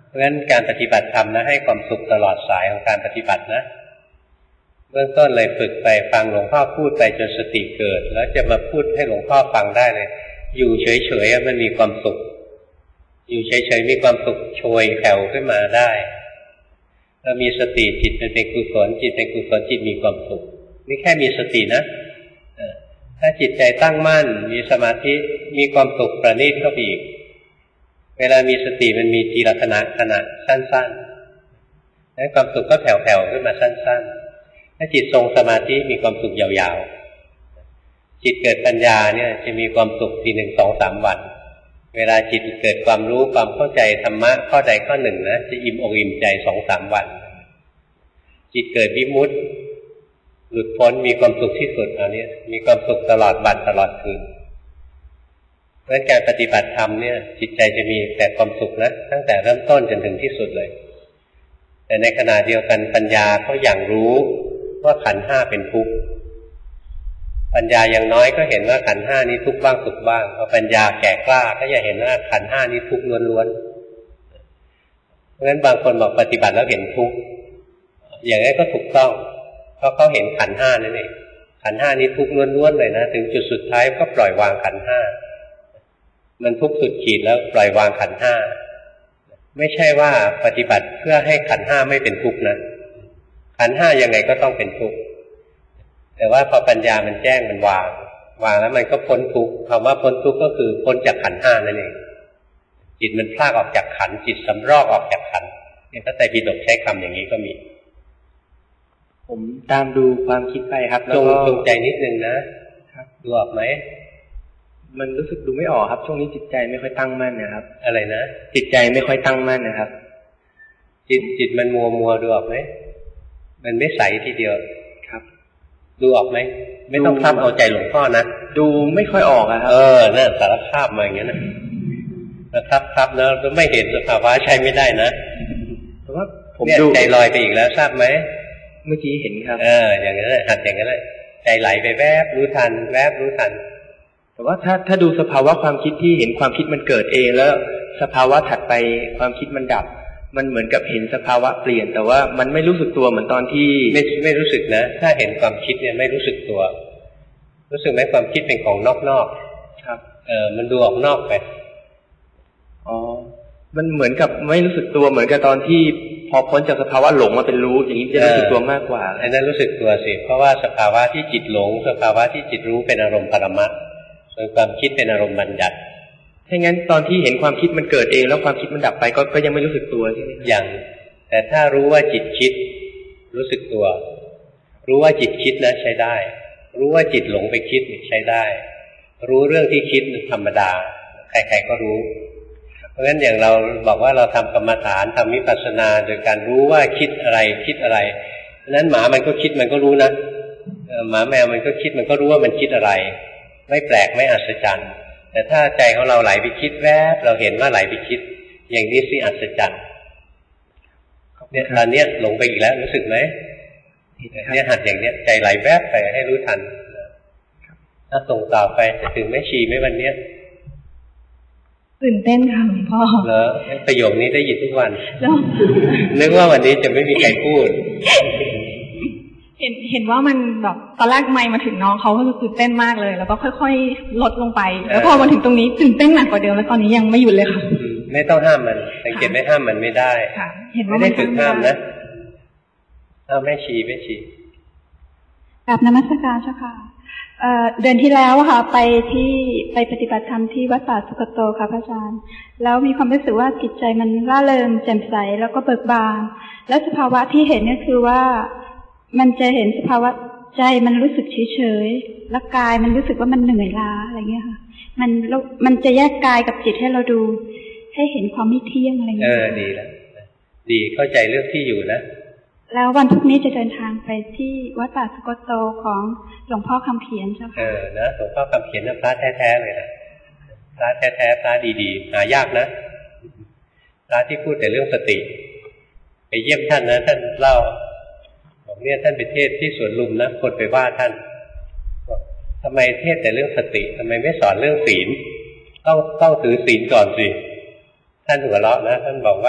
เพราะฉะนั้นการปฏิบัติธรรมนะให้ความสุขตลอดสายของการปฏิบัตินะเบื้องต้นเลยฝึกไปฟังหลวงพ่อพูดไปจนสติเกิดแล้วจะมาพูดให้หลวงพ่อฟังได้เลยอยู่เฉยๆมันมีความสุขอยู่เฉยๆมีความสุขโชยแผ่วขึ้นมาได้เรามีสติจิตเป็นกุศลจิตเป็นกุศลจิตมีความสุขนี่แค่มีสตินะถ้าจิตใจตั้งมั่นมีสมาธิมีความสุขประณีตเข้าไปอีกเวลามีสติมันมีทีละขณะขณะสั้นๆแล้วความสุขก็แผ่วๆขึ้นมาสั้นๆถ้าจิตทรงสมาธิมีความสุขยาวๆจิตเกิดปัญญาเนี่ยจะมีความสุขทีหนึ่งสองสามวันเวลาจิตเกิดความรู้ความเข้าใจธรรมะข้อใดข้อหนึ่งนะจะอิ่มอกอิ่มใจสองสามวันจิตเกิดวิมุตติหลุดพ้นมีความสุขที่สุดอันนี้มีความสุขตลอดวันตลอดคืนเพราะการปฏิบัติธรรมเนี่ยจิตใจจะมีแต่ความสุขนะตั้งแต่เริ่มต้นจนถึงที่สุดเลยแต่ในขณะเดียวกันปัญญาก็อย่างรู้ว่าขันธ์ห้าเป็นทุกข์ปัญญาอย่างน้อยก็เห็นว่าขันธ์ห้านี้ทุกข์บ้างสุขบ้างพอปัญญาแก่กล้าก็จะเห็นว่าขันธ์ห้านี้ทุกข์ล้วนๆเพราะฉะนั้นบางคนบอกปฏิบัติแล้วเห็นทุกข์อย่างนี้ก็ถูกต้องเพราะเขาเห็นขันธ์ห้านั่นเองขันธ์ห้านี้ทุกข์ล้วนๆเลยนะถึงจุดสุดท้ายก็ปล่อยวางขันธ์ห้ามันทุกข์สุดขีดแล้วปล่อยวางขันธ์ห้าไม่ใช่ว่าปฏิบัติเพื่อให้ขันธ์ห้าไม่เป็นทุกข์นะขันธ์ห้ายังไงก็ต้องเป็นทุกข์แต่ว่าพอปัญญามันแจ้งมันวางวางแล้วมันก็พ้นทุกข์คำว่าพ้นทุกข์ก็คือพ้นจากขันธ์ห้านั่นเองจิตมันพลากออกจากขันธ์จิตสำรอกออกจากขันธ์เนี่ยพระไตรปิฎกใช้คำอย่างนี้ก็มีผมตามดูความคิดไปครับแล้วจงก็จงใจนิดนึงนะครับดูออกไหมมันรู้สึกดูไม่ออกครับช่วงนี้จิตใจไม่ค่อยตั้งมั่นนะครับอะไรนะจิตใจไม่ค่อยตั้งมั่นนะครับจิตจิตมันมัวมัวดูออกไหมมันไม่ใสทีเดียวครับดูออกไหมไม่ต้องทับเอาใจหลวงพ่อนะดูไม่ค่อยออกอะครับเออน่ะสารภาพมาอย่างนี้นะนะครับครับแล้วไม่เห็นสภาวะใช้ไม่ได้นะเพราะว่าผมดูใจลอยไปอีกแล้วทราบไหมเมื่อกี้เห็นครับเอออย่างนั้นหัดอย่างนั้นเลยใจไหลไปแวบรู้ทันแวบรู้ทันแต่ว่าถ้าถ้าดูสภาวะความคิดที่เห็นความคิดมันเกิดเองแล้วสภาวะถัดไปความคิดมันดับมันเหมือนกับเห็นสภาวะเปลี่ยนแต่ว่ามันไม่รู้สึกตัวเหมือนตอนที่ไม่ไม่รู้สึกนะถ้าเห็นความคิดเนี่ยไม่รู้สึกตัวรู้สึกไหมความคิดเป็นของนอกๆครับเออมันดูออกนอกไปอ๋อมันเหมือนกับไม่รู้สึกตัวเหมือนกับตอนที่พอพ้นจากสภาวะหลงมาเป็นรู้อย่างนี้จะรู้สึกตัวมากกว่าอันนั้นรู้สึกตัวสิเพราะว่าสภาวะที่จิตหลงสภาวะที่จิตรู้เป็นอารมณ์ปรมัตถ์ส่วนความคิดเป็นอารมณ์บัญญัติถ้างั้นตอนที่เห็นความคิดมันเกิดเองแล้วความคิดมันดับไปก็ก็ยังไม่รู้สึกตัวใช่ไหมอย่างแต่ถ้ารู้ว่าจิตคิดรู้สึกตัวรู้ว่าจิตคิดนะใช้ได้รู้ว่าจิตหลงไปคิดใช้ได้รู้เรื่องที่คิดธรรมดาใครๆก็รู้เพราะฉะนั้นอย่างเราบอกว่าเราทำกรรมฐานทำวิปัสสนาโดยการรู้ว่าคิดอะไรคิดอะไรเพราะฉะนั้นหมามันก็คิดมันก็รู้นะหมาแมวมันก็คิดมันก็รู้ว่ามันคิดอะไรไม่แปลกไม่อัศจรรย์แต่ถ้าใจของเราไหลไปคิดแวบเราเห็นว่าไหลไปคิดอย่างนี้สิอัศจรรย์เนี่ยตอนนี้หลงไปอีกแล้วรู้สึกไหมเนี่ยหัดอย่างเนี้ยใจไหลแวบไปให้รู้ทันถ้าส่งต่อไปจะถึงไม่ชีไม่วันเนี้ยตื่นเต้นค่ะหลวงพ่อแล้วประโยคนี้ได้ยินทุกวันนึกว่าวันนี้จะไม่มีใครพูดเห็นเห็นว่ามันแบบตอนแรกไม่มาถึงน้องเขาก็ตื่นเต้นมากเลยแล้วก็ค่อยๆลดลงไปแล้วพอมาถึงตรงนี้ตื่นเต้นหนักกว่าเดิมแล้วตอนนี้ยังไม่หยุดเลยค่ะไม่ต้องห้ามมันสังเกตไม่ห้ามมันไม่ได้ไม่ได้ฝึกห้ามนะห้ามไม่ชีไม่ชีกราบนมัสการเจ้าค่ะเดือนที่แล้วค่ะไปที่ไปปฏิบัติธรรมที่วัดป่าสุกโตค่ะพระอาจารย์แล้วมีความรู้สึกว่าจิตใจมันร่าเริงแจ่มใสแล้วก็เบิกบานและสภาวะที่เห็นเนี่ยคือว่ามันจะเห็นสภาวะใจมันรู้สึกเฉยๆแล้วกายมันรู้สึกว่ามันเหนื่อยล้าอะไรเงี้ยค่ะมันมันจะแยกกายกับจิตให้เราดูให้เห็นความไม่เที่ยงอะไรเงี้ยเออดีแล้วดีเข้าใจเรื่องที่อยู่นะแล้ววันพรุ่งนี้จะเดินทางไปที่วัดป่าสุกโตของหลวงพ่อคำเขียนใช่ไหมเออนะหลวงพ่อคำเขียนพระแท้ๆเลยนะพระแท้ๆพระดีๆหายากนะพระที่พูดแต่เรื่องสติไปเยี่ยมท่านนะท่านเล่าบอกเนี่ยท่านไปเทศที่สวนลุมนะคนไปว่าท่านบอกทำไมเทศแต่เรื่องสติทำไมไม่สอนเรื่องศีลต้องต้องถือศีลก่อนสิท่านหัวเราะนะท่านบอกว่า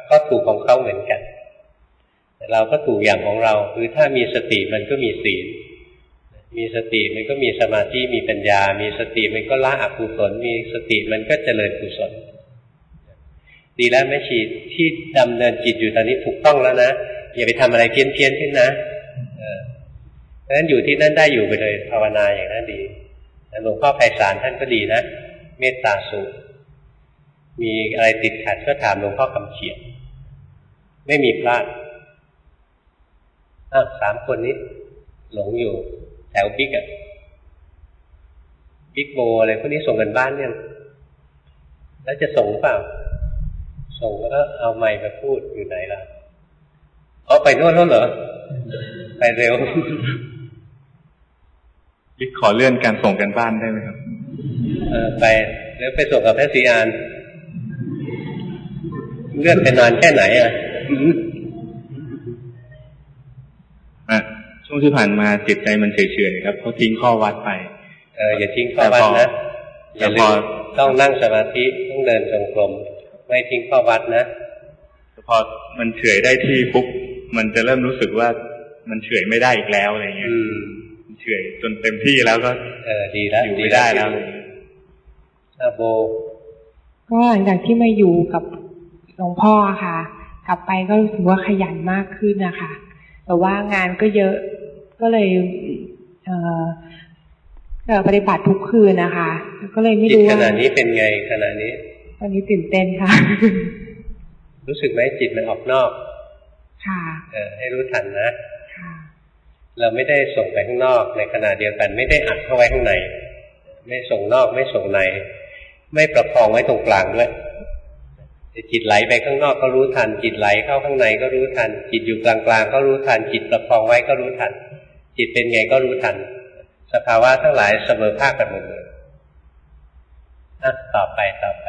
ก็ถูกของเขาเหมือนกันแต่เราก็ถูกอย่างของเราคือถ้ามีสติมันก็มีศีลมีสติมันก็มีสมาธิมีปัญญามีสติมันก็ละอกุศลมีสติมันก็เจริญกุศลดีแล้วแม่ชีที่ดำเนินจิตอยู่ตอนนี้ถูกต้องแล้วนะอย่าไปทำอะไรเพี้ยนๆขึ้นนะเพราะฉะนั้นอยู่ที่นั่นได้อยู่ไปเลยภาวนาอย่างนั้นดีหลวงพ่อไพศาลท่านก็ดีนะเมตตาสูงมีอะไรติดขัดก็ถามหลวงพ่อคำเขียนไม่มีพลาดอ้าวสามคนนี้หลงอยู่แถวบิ๊กอะบิ๊กโบอะไรพวกนี้ส่งกันบ้านยังแล้วจะส่งเปล่าส่งแล้วเอาไมค์มาพูดอยู่ไหนล่ะเอาไปโน่นแล้วเหรอไปเร็วบิ๊กขอเลื่อนการส่งกันบ้านได้ไหมครับเออไปแล้วไปส่งกับแพทย์ศรีอานเลื่อนไปนานแค่ไหนอ่ะอ่ะช่วงที่ผ่านมาจิตใจมันเฉยๆครับเขาทิ้งข้อวัดไปเอออย่าทิ้งข้อวัดนะอย่าลืมต้องนั่งสมาธิต้องเดินจงกรมไม่ทิ้งข้อวัดนะพอมันเฉยได้ที่ปุ๊บมันจะเริ่มรู้สึกว่ามันเฉยไม่ได้อีกแล้วอะไรเงี้ยเฉยจนเต็มที่แล้วก็เออดีแล้วอยู่ไม่ได้แล้วอาโบก็หลังจากที่มาอยู่กับหลวงพ่อค่ะกลับไปก็รู้สึกว่าขยันมากขึ้นนะคะแต่ว่างานก็เยอะก็เลยเอ่อปฏิบัติทุกคืนนะคะก็เลยไม่รู้ว่าขณะนี้เป็นไงขณะนี้ตอนนี้ตื่นเต้นค่ะรู้สึกไหมจิตมันออกนอกค่ะเออให้รู้ทันนะค่ะเราไม่ได้ส่งไปข้างนอกในขณะเดียวกันไม่ได้อัดเข้าไว้ข้างในไม่ส่งนอกไม่ส่งในไม่ประคองไว้ตรงกลางด้วยจิตไหลไปข้างนอกก็รู้ทันจิตไหลเข้าข้างในก็รู้ทันจิตอยู่กลางๆก็รู้ทันจิตประคองไว้ก็รู้ทันจิตเป็นไงก็รู้ทันสภาวะทั้งหลายเสมอภาคกันหมดเลยอ่ะต่อไปต่อไป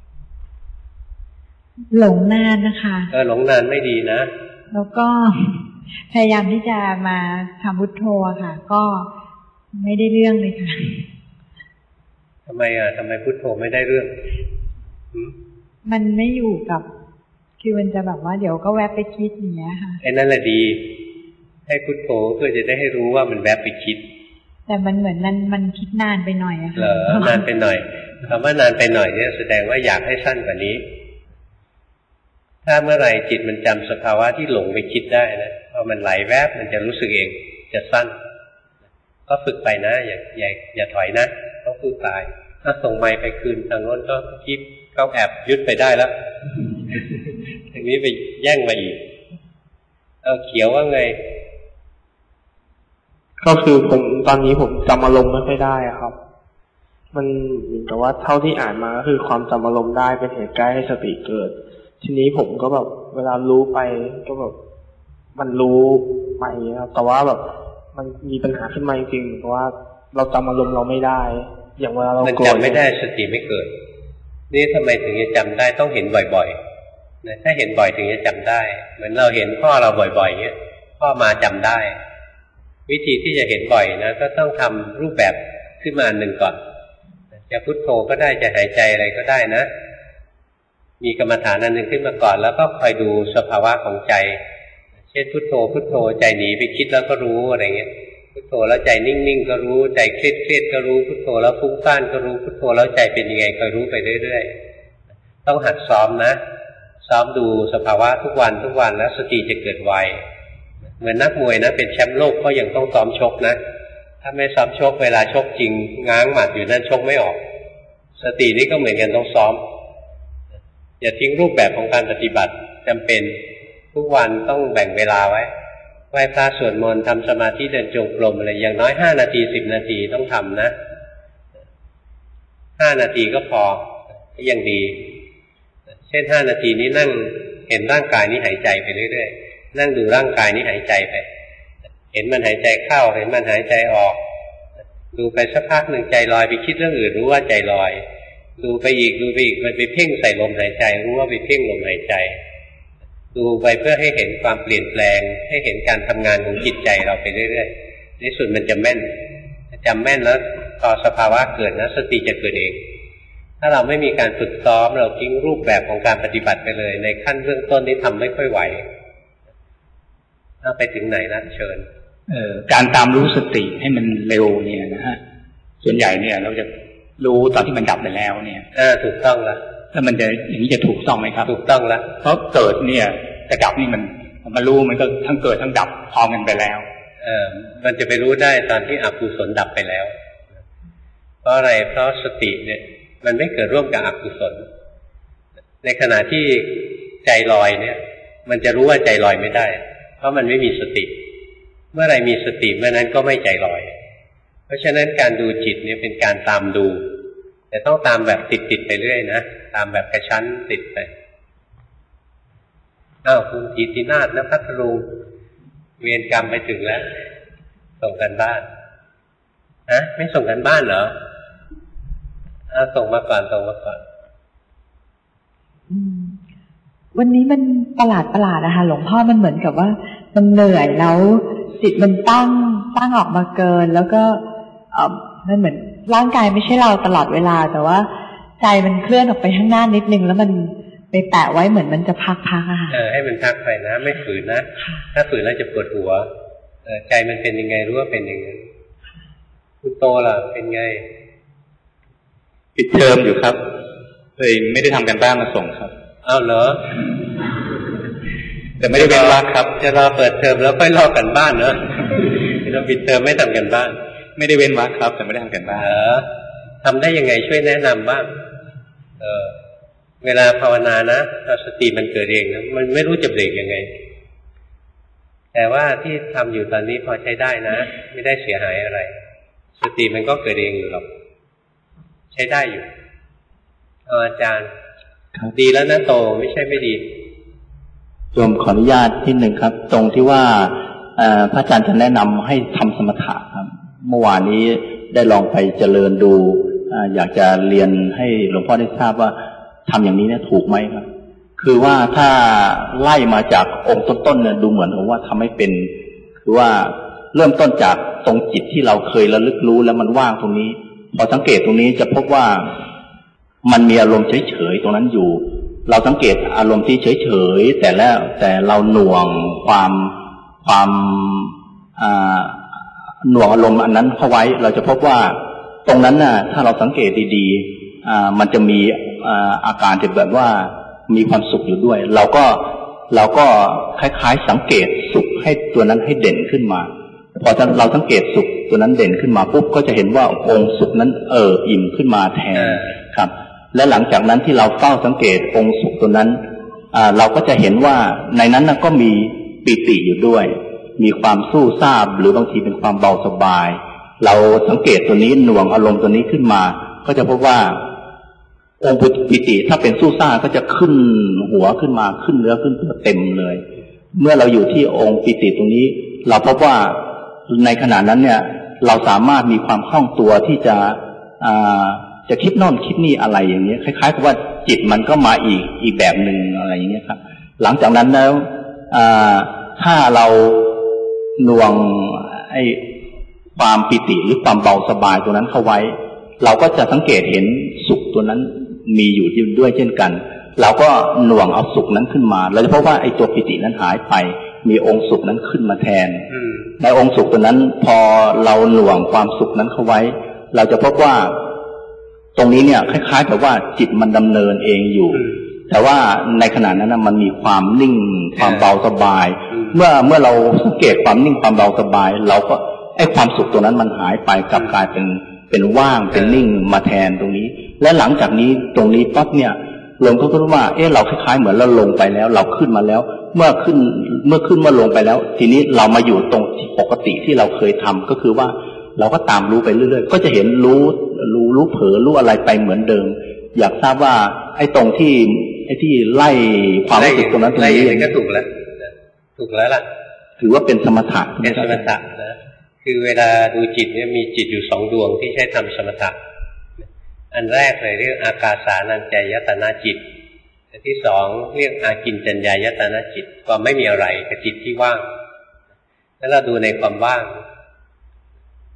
หลงนานนะคะเออหลงนานไม่ดีนะแล้วก็พยายามที่จะมาทำพุทโธค่ะก็ไม่ได้เรื่องเลยค่ะทำไมอ่ะทำไมพุทโธไม่ได้เรื่องมันไม่อยู่กับคือมันจะแบบว่าเดี๋ยวก็แวบไปคิดอย่างเงี้ยค่ะไอ้นั่นแหละดีให้พุทโธเพื่อจะได้ให้รู้ว่ามันแวบไปคิดแต่มันเหมือนมันมันคิดนานไปหน่อยอะค่ะเหรอนานไปหน่อยคำว่านานไปหน่อยเนี่ยแสดงว่าอยากให้สั้นกว่านี้ถ้าเมื่อไหร่จิตมันจำสภาวะที่หลงไปคิดได้นะพอมันไหลแวบมันจะรู้สึกเองจะสั้นก็ฝึกไปนะอย่าอย่าอย่าถอยนะต้องสู้ตายถ้าส่งไมค์ไปคืนทางโน้นก็คิดเขาแอบยึดไปได้แล้วทีนี้ไปแย่งมาอีกเอาเขียวว่าไงก็คือผมตอนนี้ผมจำอารมณ์ไม่ค่อยได้อะครับมันเหมือนกับว่าเท่าที่อ่านมาก็คือความจำอารมณ์ได้เป็นเหตุใกล้ให้สติเกิดทีนี้ผมก็แบบเวลารู้ไปก็แบบมันรู้ไปครับแต่ว่าแบบมันมีปัญหาขึ้นมาจริงๆเพราะว่าเราจำอารมณ์เราไม่ได้อย่างเวลาเรามันจำไม่ได้สติไม่เกิดนี่ทำไมถึงจะจำได้ต้องเห็นบ่อยๆนะถ้าเห็นบ่อยถึงจะจำได้เหมือนเราเห็นพ่อเราบ่อยๆเงี้ยพ่อมาจำได้วิธีที่จะเห็นบ่อยนะก็ต้องทำรูปแบบขึ้นมาหนึ่งก่อนจะพุทโธก็ได้จะหายใจอะไรก็ได้นะมีกรรมฐานอันหนึ่งขึ้นมาก่อนแล้วก็คอยดูสภาวะของใจเช่นพุทโธพุทโธใจหนีไปคิดแล้วก็รู้อะไรเงี้ยพุทโธแล้วใจนิ่งๆก็รู้ใจเครียดๆก็รู้พุทโธแล้วฟุ้งซ่านก็รู้พุทโธแล้วใจเป็นยังไงก็รู้ไปเรื่อยๆต้องหัดซ้อมนะซ้อมดูสภาวะทุกวันทุกวันแล้วสติจะเกิดไวเหมือนนักมวยนะเป็นแชมป์โลกก็ยังต้องซ้อมชกนะถ้าไม่ซ้อมชกเวลาชกจริงง้างหมัดอยู่นั่นชกไม่ออกสตินี่ก็เหมือนกันต้องซ้อมอย่าทิ้งรูปแบบของการปฏิบัติจำเป็นทุกวันต้องแบ่งเวลาไว้ไหว้พระสวดมนต์ทำสมาธิเดินจงกรมอะไรอย่างน้อยห้านาทีสิบนาทีต้องทำนะห้านาทีก็พอก็ยังดีเช่นห้านาทีนี้นั่งเห็นร่างกายนี้หายใจไปเรื่อยๆนั่งดูร่างกายนี้หายใจไปเห็นมันหายใจเข้าเห็นมันหายใจออกดูไปสักพักหนึ่งใจลอยไปคิดเรื่องอื่นรู้ว่าใจลอยดูไปอีกดูไปอีกมันไปเพ่งใส่ลมหายใจรู้ว่าไปเพ่งลมหายใจดูไปเพื่อให้เห็นความเปลี่ยนแปลงให้เห็นการทำงานของจิตใจเราไปเรื่อยๆในสุดมันจะแม่นจำแม่นแล้วพอสภาวะเกิดนะสติจะเกิดเองถ้าเราไม่มีการฝึกซ้อมเราทิ้งรูปแบบของการปฏิบัติไปเลยในขั้นเบื้องต้นนี้ทำไม่ค่อยไหวถ้าไปถึงไหนนะเชิญเอ่อการตามรู้สติให้มันเร็วเนี่ยนะฮะส่วนใหญ่เนี่ยเราจะรู้ตอนที่มันดับไปแล้วเนี่ยเออถูกต้องละแล้วมันจะอย่างนี้จะถูกต้องไหมครับถูกต้องละเพราะเกิดเนี่ยจะดับนี่มันมันรู้มันก็ทั้งเกิดทั้งดับพร้อมกันไปแล้วเออมันจะไปรู้ได้ตอนที่อกุศลดับไปแล้วเพราะอะไรเพราะสติเนี่ยมันไม่เกิดร่วมกับอกุศลในขณะที่ใจลอยเนี่ยมันจะรู้ว่าใจลอยไม่ได้เพราะมันไม่มีสติเมื่อไรมีสติเมื่อนั้นก็ไม่ใจลอยเพราะฉะนั้นการดูจิตเนี่ยเป็นการตามดูแต่ต้องตามแบบติดๆไปเรื่อยนะตามแบบกระชั้นติดไปอ้าวคุณธีตินาถณพัทลุงเวรกรรมไปถึงแล้วส่งกันบ้านฮะไม่ส่งกันบ้านเหรออ้าวส่งมาก่อนส่งมาก่อนวันนี้มันประหลาดประหลาดนะคะหลวงพ่อมันเหมือนกับว่ามันเหนื่อยแล้วจิตมันตั้งตั้งออกมาเกินแล้วก็เอ่อมันเหมือนร่างกายไม่ใช่เราตลอดเวลาแต่ว่าใจมันเคลื่อนออกไปข้างหน้านิดนึงแล้วมันไปแตะไว้เหมือนมันจะพักๆอะค่ะเออให้มันพักไปนะไม่ฝืนนะถ้าฝืนแล้วจะปวดหัวเออใจมันเป็นยังไงรู้ว่าเป็นอย่างนั้นคุณโตล่ะเป็นไงปิดเทอมอยู่ครับเลยไม่ได้ทำกันบ้านมาส่งครับอ้าวเหรอแต่ไม่ได้เว้นวรรคครับจะรอเปิดเทอมแล้วค่อยลอกกันบ้านเนอะเราปิดเทอมไม่ทำกันบ้านไม่ได้เว้นวรรคครับแต่ไม่ได้ทำกันบ้านเออทำได้ยังไงช่วยแนะนำบ้างเออเวลาภาวนานะสติมันเกิดเองนะมันไม่รู้จะเบรกยังไงแต่ว่าที่ทำอยู่ตอนนี้พอใช้ได้นะไม่ได้เสียหายอะไรสติมันก็เกิดเองอยู่หรอกใช้ได้อยู่เอออาจารย์ดีแล้วนะโตไม่ใช่ไม่ดีโยมขออนุญาตที่หนึ่งครับตรงที่ว่าพระอาจารย์จะแนะนำให้ทำสมถะครับเมื่อวานนี้ได้ลองไปเจริญดูอยากจะเรียนให้หลวงพ่อได้ทราบว่าทำอย่างนี้เนี่ยถูกไหมครับคือว่าถ้าไล่มาจากองค์ต้นๆเนี่ยดูเหมือนผมว่าทำให้เป็นคือว่าเริ่มต้นจากตรงจิตที่เราเคยระลึกรู้แล้วมันว่างตรงนี้พอสังเกตตรงนี้จะพบว่ามันมีอารมณ์เฉยๆตรงนั้นอยู่เราสังเกตอารมณ์ที่เฉยๆแต่แล้วแต่เราหน่วงความความหน่วงอารมณ์อันนั้นเข้าไว้เราจะพบว่าตรงนั้นน่ะถ้าเราสังเกตดีๆมันจะมีอาการที่แบบว่ามีความสุขอยู่ด้วยเราก็เราก็คล้ายๆสังเกตสุขให้ตัวนั้นให้เด่นขึ้นมาพอเราสังเกตสุขตัวนั้นเด่นขึ้นมาปุ๊บก็จะเห็นว่าองค์สุขนั้นเอออิ่มขึ้นมาแทนครับและหลังจากนั้นที่เราเฝ้าสังเกตองค์สุขตัวนั้นเราก็จะเห็นว่าในนั้นน่ะก็มีปิติอยู่ด้วยมีความสู้ซ่าหรือบางทีเป็นความเบาสบายเราสังเกตตัวนี้หน่วงอารมณ์ตัวนี้ขึ้นมาก็จะพบว่าองค์ปิติถ้าเป็นสู้ซ่าก็จะขึ้นหัวขึ้นมาขึ้นเนื้อขึ้นตัวเต็มเลยเมื่อเราอยู่ที่องค์ปิติตรงนี้เราพบว่าในขณะนั้นเนี่ยเราสามารถมีความคล่องตัวที่จะจะคิดโน่นคิดนี่อะไรอย่างเงี้ยคล้ายๆกับว่าจิตมันก็มาอีกอีกแบบหนึ่งอะไรอย่างเงี้ยครับหลังจากนั้นแล้วถ้าเราหน่วงไอ้ความปิติหรือความเบาสบายตัวนั้นเข้าไว้เราก็จะสังเกตเห็นสุขตัวนั้นมีอยู่ด้วยเช่นกันเราก็หน่วงเอาสุขนั้นขึ้นมาเราจะพบว่าไอ้ตัวปิตินั้นหายไปมีองค์สุขนั้นขึ้นมาแทนในองค์สุขตัวนั้นพอเราหน่วงความสุขนั้นเข้าไว้เราจะพบว่าตรงนี้เนี่ยคล้ายๆกับว่าจิตมันดำเนินเองอยู่แต่ว่าในขณะนั้นมันมีความนิ่งความเบาสบายเมื่อเมื่อเราสังเกตความนิ่งความเบาสบายเราก็ไอ้ความสุขตัวนั้นมันหายไปกลับกลายเป็นเป็นว่างเป็นนิ่งมาแทนตรงนี้และหลังจากนี้ตรงนี้ปั๊บเนี่ยลงก็รู้ว่าเอ๊ะเราคล้ายๆเหมือนเราลงไปแล้วเราขึ้นมาแล้วเมื่อขึ้นเมื่อขึ้นเมื่อลงไปแล้วทีนี้เรามาอยู่ตรงปกติที่เราเคยทำก็คือว่าเราก็ตามรู้ไปเรื่อยๆก็จะเห็นรู้รู้รู้เผลอรู้อะไรไปเหมือนเดิมอยากทราบว่าไอ้ตรงที่ไอ้ที่ไล่ความรู้สึกตรงนั้นตรงนี้ไล่ก็ถูกแล้วถูกแล้วล่ะถือว่าเป็นสมถะเป็นสมถะนะคือเวลาดูจิตเนี่ยมีจิตอยู่สองดวงที่ใช้ทำสมถะอันแรกเลยเรียกอากาสานัญจายตนะจิตอันที่สองเรียกอากิญจัญญายตนะจิตความไม่มีอะไรกับจิตที่ว่างแล้วเราดูในความว่าง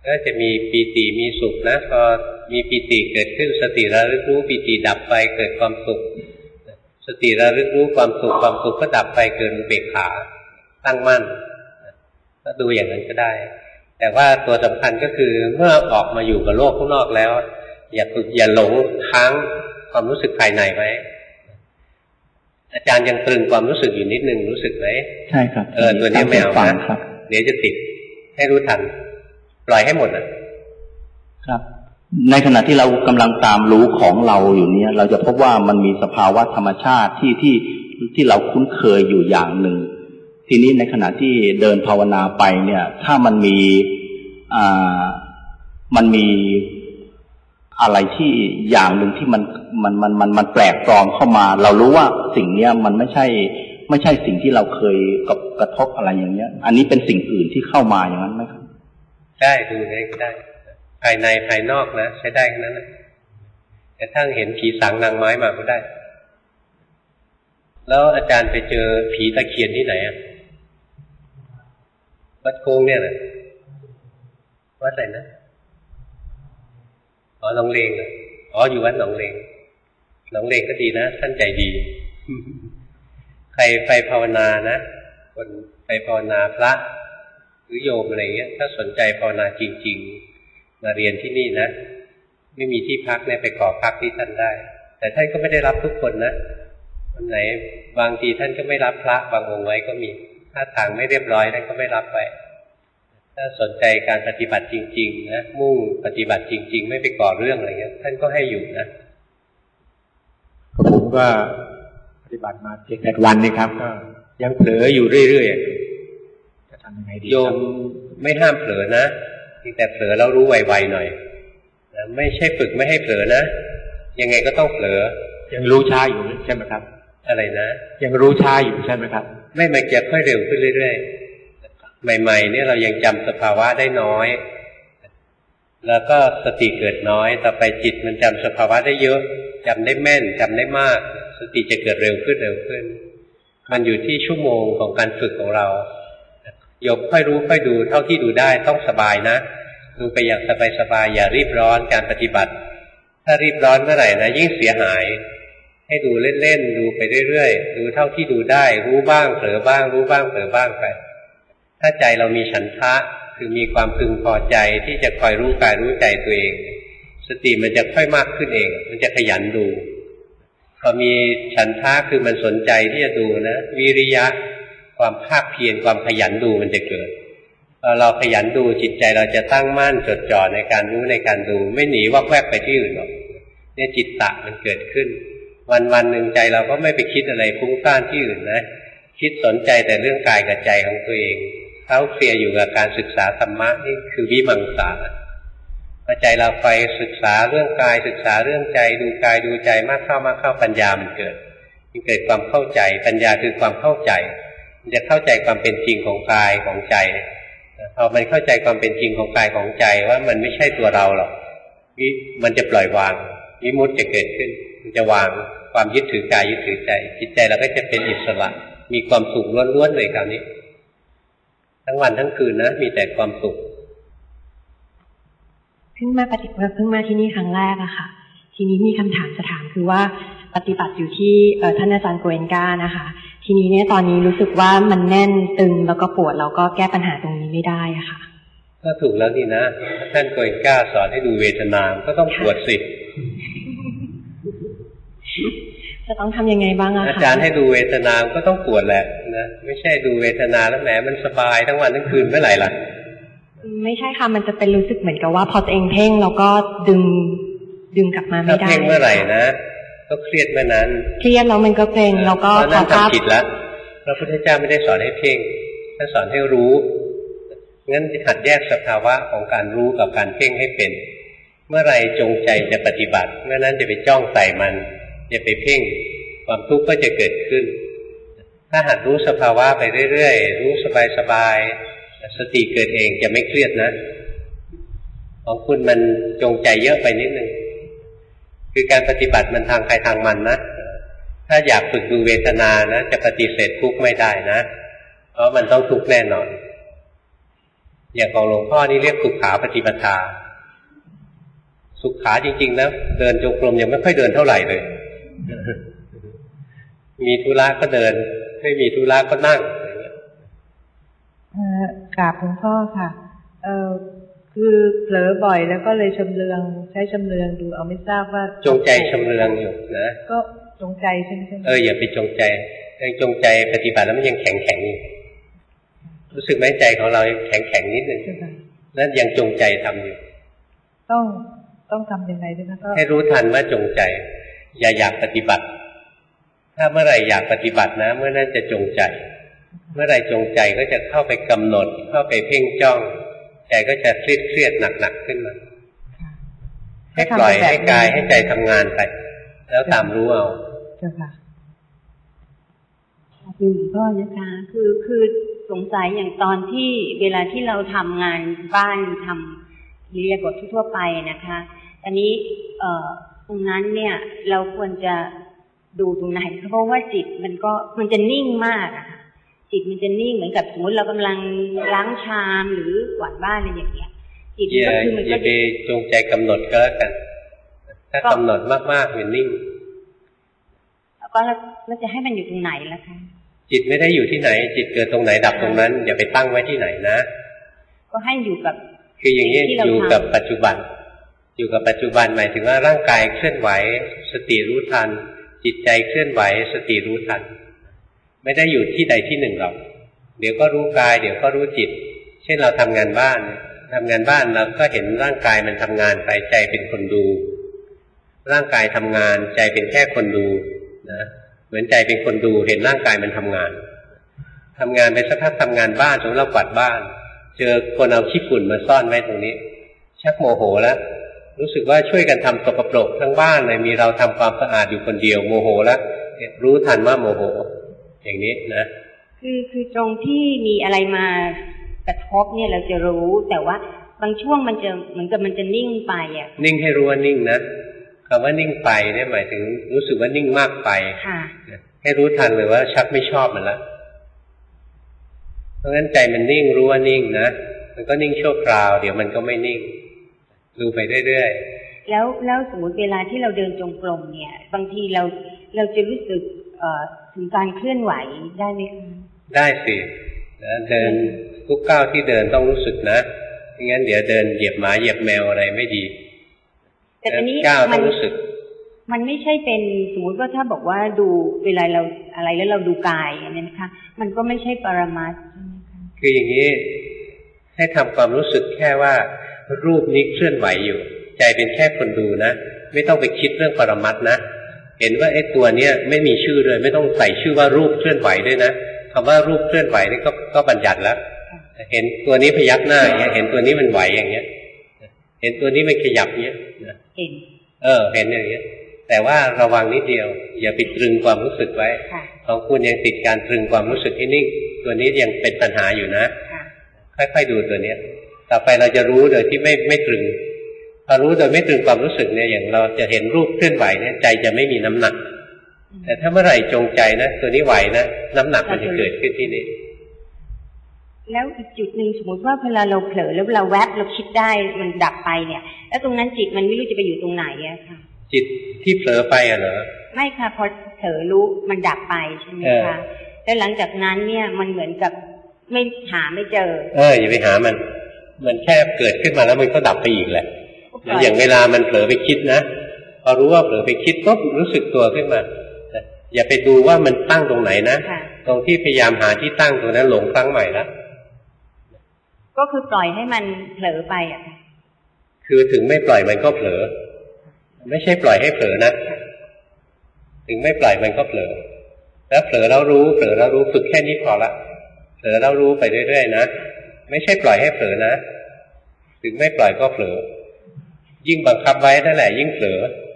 ก็จะมีปีติมีสุขนะพอมีปีติเกิดขึ้นสติระลึกรู้ปีติดับไปเกิดความสุขสติระลึกรู้ความสุขความสุขก็ดับไปเกิดอุเบกขาตั้งมั่นก็ดูอย่างนั้นก็ได้แต่ว่าตัวสำคัญก็คือเมื่อออกมาอยู่กับโลกข้างนอกแล้วอย่าฝึกอย่าหลงค้างความรู้สึกภายในไว้อาจารย์ยังตรึงความรู้สึกอยู่นิดนึงรู้สึกไหมใช่ครับเออตัวนี้ไม่เอานะเดี๋ยวจะติดให้รู้ทันปล่อยให้หมดนะครับในขณะที่เรากำลังตามรู้ของเราอยู่เนี้ยเราจะพบว่ามันมีสภาวะธรรมชาติที่ที่ที่เราคุ้นเคยอยู่อย่างหนึ่งทีนี้ในขณะที่เดินภาวนาไปเนี่ยถ้ามันมีอ่ามันมีอะไรที่อย่างหนึ่งที่มันมันมันมันมันแปลกปลอมเข้ามาเรารู้ว่าสิ่งเนี้ยมันไม่ใช่ไม่ใช่สิ่งที่เราเคยกับกระทบอะไรอย่างเงี้ยอันนี้เป็นสิ่งอื่นที่เข้ามาอย่างนั้นไหมครับได้ดูได้ก็ได้ภายในภายนอกนะใช้ได้ทั้งนั้นแหละแต่ถ้าเห็นผีสางนางไม้มาก็ได้แล้วอาจารย์ไปเจอผีตะเคียนที่ไหนอ่ะวัดโค้งเนี่ยนะวัดไหนนะอ๋อหนองเลงนะอ๋ออยู่วัดหนองเลงหนองเลงก็ดีนะท่านใจดีใครไปภาวนานะคนไปภาวนาพระหรือโยมอะไรเงี้ยถ้าสนใจภาวนาจริงๆมาเรียนที่นี่นะไม่มีที่พักเนี่ยไปขอพักที่ท่านได้แต่ท่านก็ไม่ได้รับทุกคนนะวันไหนบางทีท่านก็ไม่รับพระบางองค์ไว้ก็มีถ้าทางไม่เรียบร้อยท่านก็ไม่รับไว้ถ้าสนใจการปฏิบัติจริงๆนะมุ่งปฏิบัติจริงๆไม่ไปก่อเรื่องอะไรเงี้ยท่านก็ให้อยู่นะผมก็ปฏิบัติมาเจ็ดแปดวันนี่ครับก็ยังเผลออยู่เรื่อยๆจะทำยังไงดีโยมไม่ห้ามเผลอนะแต่เผลอแล้วรู้ไวๆหน่อยนะไม่ใช่ฝึกไม่ให้เผลอนะยังไงก็ต้องเผลอยังรู้ช้าอยู่ใช่ไหมครับอะไรนะยังรู้ช้าอยู่ใช่ไหมครับไม่มันจะค่อยเร็วขึ้นเรื่อยๆใหม่ๆเนี่ยเรายังจำสภาวะได้น้อยแล้วก็สติเกิดน้อยต่อไปจิตมันจำสภาวะได้เยอะจำได้แม่นจำได้มากสติจะเกิดเร็วขึ้นเร็วขึ้นมันอยู่ที่ชั่วโมงของการฝึกของเราโยมค่อยรู้ค่อยดูเท่าที่ดูได้ต้องสบายนะดูไปอย่างสบายๆอย่ารีบร้อนการปฏิบัติถ้ารีบร้อนเมื่อไหร่นะยิ่งเสียหายให้ดูเล่นๆดูไปเรื่อยๆดูเท่าที่ดูได้รู้บ้างเผลอบ้างรู้บ้างเผลอบ้างไปถ้าใจเรามีฉันทะคือมีความพึงพอใจที่จะคอยรู้กายรู้ใจตัวเองสติมันจะค่อยมากขึ้นเองมันจะขยันดูพอมีฉันทะคือมันสนใจที่จะดูนะวิริยะความภาคเพียรความขยันดูมันจะเกิดพอเราขยันดูจิตใจเราจะตั้งมั่นจดจ่อในการรู้ในการดูไม่หนีวอกแวกไปที่อื่นหรอกเนี่ยจิตตะมันเกิดขึ้นวันวันหนึ่งใจเราก็ไม่ไปคิดอะไรฟุ้งซ่านที่อื่นนะคิดสนใจแต่เรื่องกายกับใจของตัวเองเข้าเคลียร์อยู่กับการศึกษาธรรมะนี่คือวิมังสาพอใจเราไปศึกษาเรื่องกายศึกษาเรื่องใจดูกายดูใจมากเข้ามากเข้าปัญญามันเกิดมันเกิดความเข้าใจปัญญาคือความเข้าใจมันจะเข้าใจความเป็นจริงของกายของใจพอมันเข้าใจความเป็นจริงของกายของใจว่ามันไม่ใช่ตัวเราหรอกมันจะปล่อยวางวิมุตติจะเกิดขึ้นมันจะวางความยึดถือกายยึดถือใจจิตใจเราก็จะเป็นอิสระมีความสุขล้วนๆเลยคราวนี้ทั้งวันทั้งคืนนะมีแต่ความสุขเพิ่งมาปฏิบัติเพิ่งมาที่นี่ครั้งแรกอะค่ะทีนี้มีคำถามจะถามคือว่าปฏิบัติอยู่ที่ท่านอาจารย์โกเอนกานะคะทีนี้เนี่ยตอนนี้รู้สึกว่ามันแน่นตึงแล้วก็ปวดแล้วก็แก้ปัญหาตรงนี้ไม่ได้อะค่ะก็ถูกแล้วนี่นะท่านโกเอนกาสอนให้ดูเวทนาก็ต้องปวดสิจะต้องทำยังไงบ้างอะคะอาจารย์ให้ดูเวทนาก็ต้องปวดแหละนะไม่ใช่ดูเวทนาแล้วแหมมันสบายทั้งวันทั้งคืนเมื่อไหร่ล่ะไม่ใช่ค่ะมันจะเป็นรู้สึกเหมือนกับว่าพอตัวเองเพ่งแล้วก็ดึงดึงกลับมาไม่ได้ถ้าเพ่งเมื่อไหร่นะก็เครียดเมื่อนั้นเครียดแล้วมันก็เกรงแล้วก็นั่นทำผิดแล้วพระพุทธเจ้าไม่ได้สอนให้เพ่งท่านสอนให้รู้งั้นหัดแยกสภาวะของการรู้กับการเพ่งให้เป็นเมื่อไรจงใจจะปฏิบัติเมื่อนั้นจะไปจ้องใส่มันจะไปเพ่งความทุกข์ก็จะเกิดขึ้นถ้าหัดรู้สภาวะไปเรื่อยๆรู้สบายๆสติเกิดเองจะไม่เครียดนะของคุณมันจงใจเยอะไปนิดนึงคือการปฏิบัติมันทางใครทางมันนะถ้าอยากฝึกดูเวทนานะจะปฏิเสธทุกข์ไม่ได้นะเพราะมันต้องทุกข์แน่นอนอย่างของหลวงพ่อนี่เรียกสุขาปฏิปทาสุขาจริงๆนะเดินจงกรมยังไม่ค่อยเดินเท่าไหร่เลยมีธุระก็เดินไม่มีธุระก็นั่งเอ่อกราบหลวงพ่อค่ะเอ่อคือเผลอบ่อยแล้วก็เลยชำเลืองใช้ชำเลืองดูเอาไม่ทราบว่าจงใจชำเลืองอยู่นะก็จงใจใช่ไหมเอออย่าไปจงใจยังจงใจปฏิบัติแล้วมันยังแข็งแข็งอยู่รู้สึกไหมใจของเราแข็งแข็งนิดนึงนั่นยังจงใจทำอยู่ต้องต้องทำยังไงด้วยนะให้รู้ทันว่าจงใจอย่าอยากปฏิบัติถ้าเมื่อไหร่อยากปฏิบัตินะเมื่อนั้นจะจงใจเมื่อไหร่จงใจก็จะเข้าไปกำหนดเข้าไปเพ่งจ้องใจก็จะเครียดเครียดหนักๆขึ้นมาให้ปล่อยให้กายให้ใจทำงานไปแล้วตามรู้เอาเจ้าค่ะคือหลวงพ่อนะคะคือคือสงสัยอย่างตอนที่เวลาที่เราทำงานบ้านทำอิริยาบถทั่วไปนะคะอันนี้เอ่อตรงนั้นเนี่ยเราควรจะดูตรงไหนเพราะว่าจิตมันก็มันจะนิ่งมากอะจิตมันจะนิ่งเหมือนกับสมมติเรากำลังล้างชามหรือกวาดบ้านอะไรอย่างเงี้ยจิตมันก็คือมันก็จะจงใจกำหนดก็แล้วกันถ้ากำหนดมากๆมันนิ่งแล้วก็เราจะให้มันอยู่ตรงไหนล่ะคะจิตไม่ได้อยู่ที่ไหนจิตเกิดตรงไหนดับตรงนั้นอย่าไปตั้งไว้ที่ไหนนะก็ให้อยู่กับคืออย่างนี้อยู่กับปัจจุบันอยู่กับปัจจุบันหมายถึงว่าร่างกายเคลื่อนไหวสติรู้ทันจิตใจเคลื่อนไหวสติรู้ทันไม่ได้อยู่ที่ใดที่หนึ่งหรอกเดี๋ยวก็รู้กายเดี๋ยวก็รู้จิตเช่นเราทำงานบ้านทำงานบ้านเราก็เห็นร่างกายมันทำงานไปใจเป็นคนดูร่างกายทำงานใจเป็นแค่คนดูนะเหมือนใจเป็นคนดูเห็นร่างกายมันทำงานทำงานไปสักพักทำงานบ้านสมมติเรากวาดบ้านเจอคนเอาขี้ฝุ่นมาซ่อนไว้ตรงนี้ชักโมโหแล้วรู้สึกว่าช่วยกันทำตกปรกทั้งบ้านเลยมีเราทำความสะอาดอยู่คนเดียวโมโหแล้วรู้ทันว่าโมโหอย่างนี้นะคือคือตรงที่มีอะไรมากระทบเนี่ยเราจะรู้แต่ว่าบางช่วงมันจะเหมือนกับมันจะนิ่งไปอ่ะนิ่งให้รู้ว่านิ่งนะคำว่านิ่งไปเนี่ยหมายถึงรู้สึกว่านิ่งมากไปค่ะให้รู้ทันเลยว่าชักไม่ชอบมันละเพราะงั้นใจมันนิ่งรู้ว่านิ่งนะมันก็นิ่งชั่วคราวเดี๋ยวมันก็ไม่นิ่งดูไปเรื่อยๆแล้วแล้วสมมติเวลาที่เราเดินจงกรมเนี่ยบางทีเราเราจะรู้สึกเอ่อถึงการเคลื่อนไหวได้ไหมคะได้สินะเดินทุกก้าวที่เดินต้องรู้สึกนะไม่งั้นเดี๋ยวเดินเหยียบหมาเหยียบแมวอะไรไม่ดีแต่ตอนนี้ก้าวต้องรู้สึกมันไม่ใช่เป็นสมมติว่าถ้าบอกว่าดูเวลาเราอะไรแล้วเราดูกายอย่างนี้นะคะมันก็ไม่ใช่ปรมัตถ์คืออย่างนี้ให้ทำความรู้สึกแค่ว่ารูปนี้เคลื่อนไหวอยู่ใจเป็นแค่คนดูนะไม่ต้องไปคิดเรื่องปรมัตถ์นะเห็นว่าไอ้ตัวเนี้ยไม่มีชื่อเลยไม่ต้องใส่ชื่อว่ารูปเคลื่อนไหวด้วยนะคำว่ารูปเคลื่อนไหวนี่ก็ก็บัญญัติแล้วเห็นตัวนี้พยักหน้าอย่างเงี้ยเห็นตัวนี้มันไหวอย่างเงี้ยเห็นตัวนี้มันขยับเงี้ยเห็นเออเห็นอย่างเงี้ยแต่ว่าระวังนิดเดียวอย่าไปตรึงความรู้สึกไว้ของคุณยังติดการตรึงความรู้สึกให้นิ่งตัวนี้ยังเป็นปัญหาอยู่นะค่อยๆดูตัวเนี้ยต่อไปเราจะรู้โดยที่ไม่ไม่ตรึงพอรู้โดยไม่ตรึงความรู้สึกเนี่ยอย่างเราจะเห็นรูปเคลื่อนไหวเนี่ยใจจะไม่มีน้ำหนักแต่ถ้าเมื่อไหร่จงใจนะตัวนี้ไหวนะน้ำหนักมันจะเกิดขึ้นที่นี่แล้วอีกจุดหนึ่งสมมติว่าเวลาเราเผลอแล้วเราแวบเราคิดได้มันดับไปเนี่ยแล้วตรงนั้นจิตมันไม่รู้จะไปอยู่ตรงไหนอะค่ะจิตที่เผลอไปอะเหรอไม่ค่ะพอเผลอรู้มันดับไปใช่ไหมคะแล้วหลังจากนั้นเนี่ยมันเหมือนกับไม่หาไม่เจอเอออย่าไปหามันมันแค่เกิดขึ้นมาแล้วมันก็ดับไปอีกแหละอย่างเวลามันเผลอไปคิดนะพอรู้ว่าเผลอไปคิดก็รู้สึกตัวขึ้นมาอย่าไปดูว่ามันตั้งตรงไหนนะตรงที่พยายามหาที่ตั้งตรงนั้นหลงครั้งใหม่แล้วก็คือปล่อยให้มันเผลอไปอ่ะคือถึงไม่ปล่อยมันก็เผลอไม่ใช่ปล่อยให้เผลอนะถึงไม่ปล่อยมันก็เผลอแล้วเผลอแล้วรู้เผลอแล้วรู้ฝึกแค่นี้พอละเผลอแล้วรู้ไปเรื่อยๆนะไม่ใช่ปล่อยให้เผลอนะถึงไม่ปล่อยก็เผลอยิ่งบังคับไว้นั่นแหละยิ่งเผล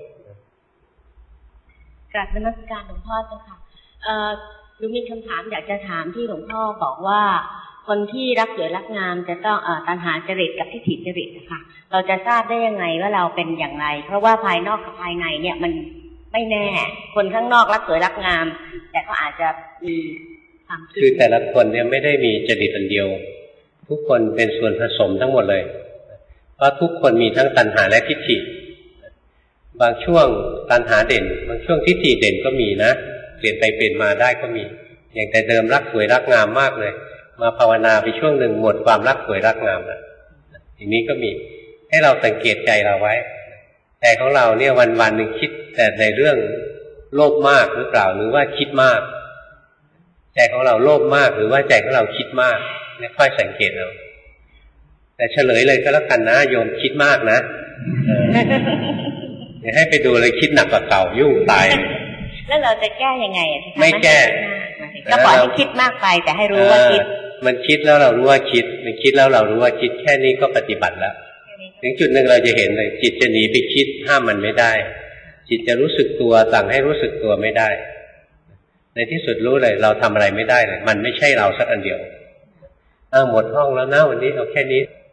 อกราบนมัสการหลวงพ่อเจ้าค่ะเอ่อหนูมีคำถามอยากจะถามที่หลวงพ่อบอกว่าคนที่รักสวยรักงามจะต้องเอ่อตัณหาจริตกับทิฏฐิจริตนะคะเราจะทราบได้ยังไงว่าเราเป็นอย่างไรเพราะว่าภายนอกกับภายในเนี่ยมันไม่แน่คนข้างนอกรักสวยรักงามแต่ก็อาจจะมีความคิดคือแต่ละคนเนี่ยไม่ได้มีจริตอันเดียวทุกคนเป็นส่วนผสมทั้งหมดเลยเพราะทุกคนมีทั้งตัณหาและทิฏฐิบางช่วงตัณหาเด่นบางช่วงทิฏฐิเด่นก็มีนะเปลี่ยนไปเปลี่ยนมาได้ก็มีอย่างแต่เดิมรักสวยรักงามมากเลยมาภาวนาไปช่วงหนึ่งหมดความรักสวยรักงามแล้วอย่างนี้ก็มีให้เราสังเกตใจเราไว้ใจของเราเนี่ยวันวันหนึ่งคิดแต่ในเรื่องโลภมากหรือเปล่าหรือว่าคิดมากใจของเราโลภมากหรือว่าใจของเราคิดมากเนี่ยค่อยสังเกตเอาแต่เฉลยเลยก็แล้วกันนะโยมคิดมากนะเดี๋ยวให้ไปดูเลยคิดหนักกว่าเก่ายุ่งตายแล้วเราจะแก้ยังไงอ่ะที่ไม่แก้ก็ปล่อยให้คิดมากไปแต่ให้รู้ว่าคิดมันคิดแล้วเรารู้ว่าคิดมันคิดแล้วเรารู้ว่าคิดแค่นี้ก็ปฏิบัติแล้วถึงจุดหนึ่งเราจะเห็นเลยจิตจะหนีไปคิดห้ามมันไม่ได้จิตจะรู้สึกตัวสั่งให้รู้สึกตัวไม่ได้ในที่สุดรู้เลยเราทำอะไรไม่ได้เลยมันไม่ใช่เราสักอันเดียวอ้าวหมดห้องแล้วนะวันนี้เอาแค่นี้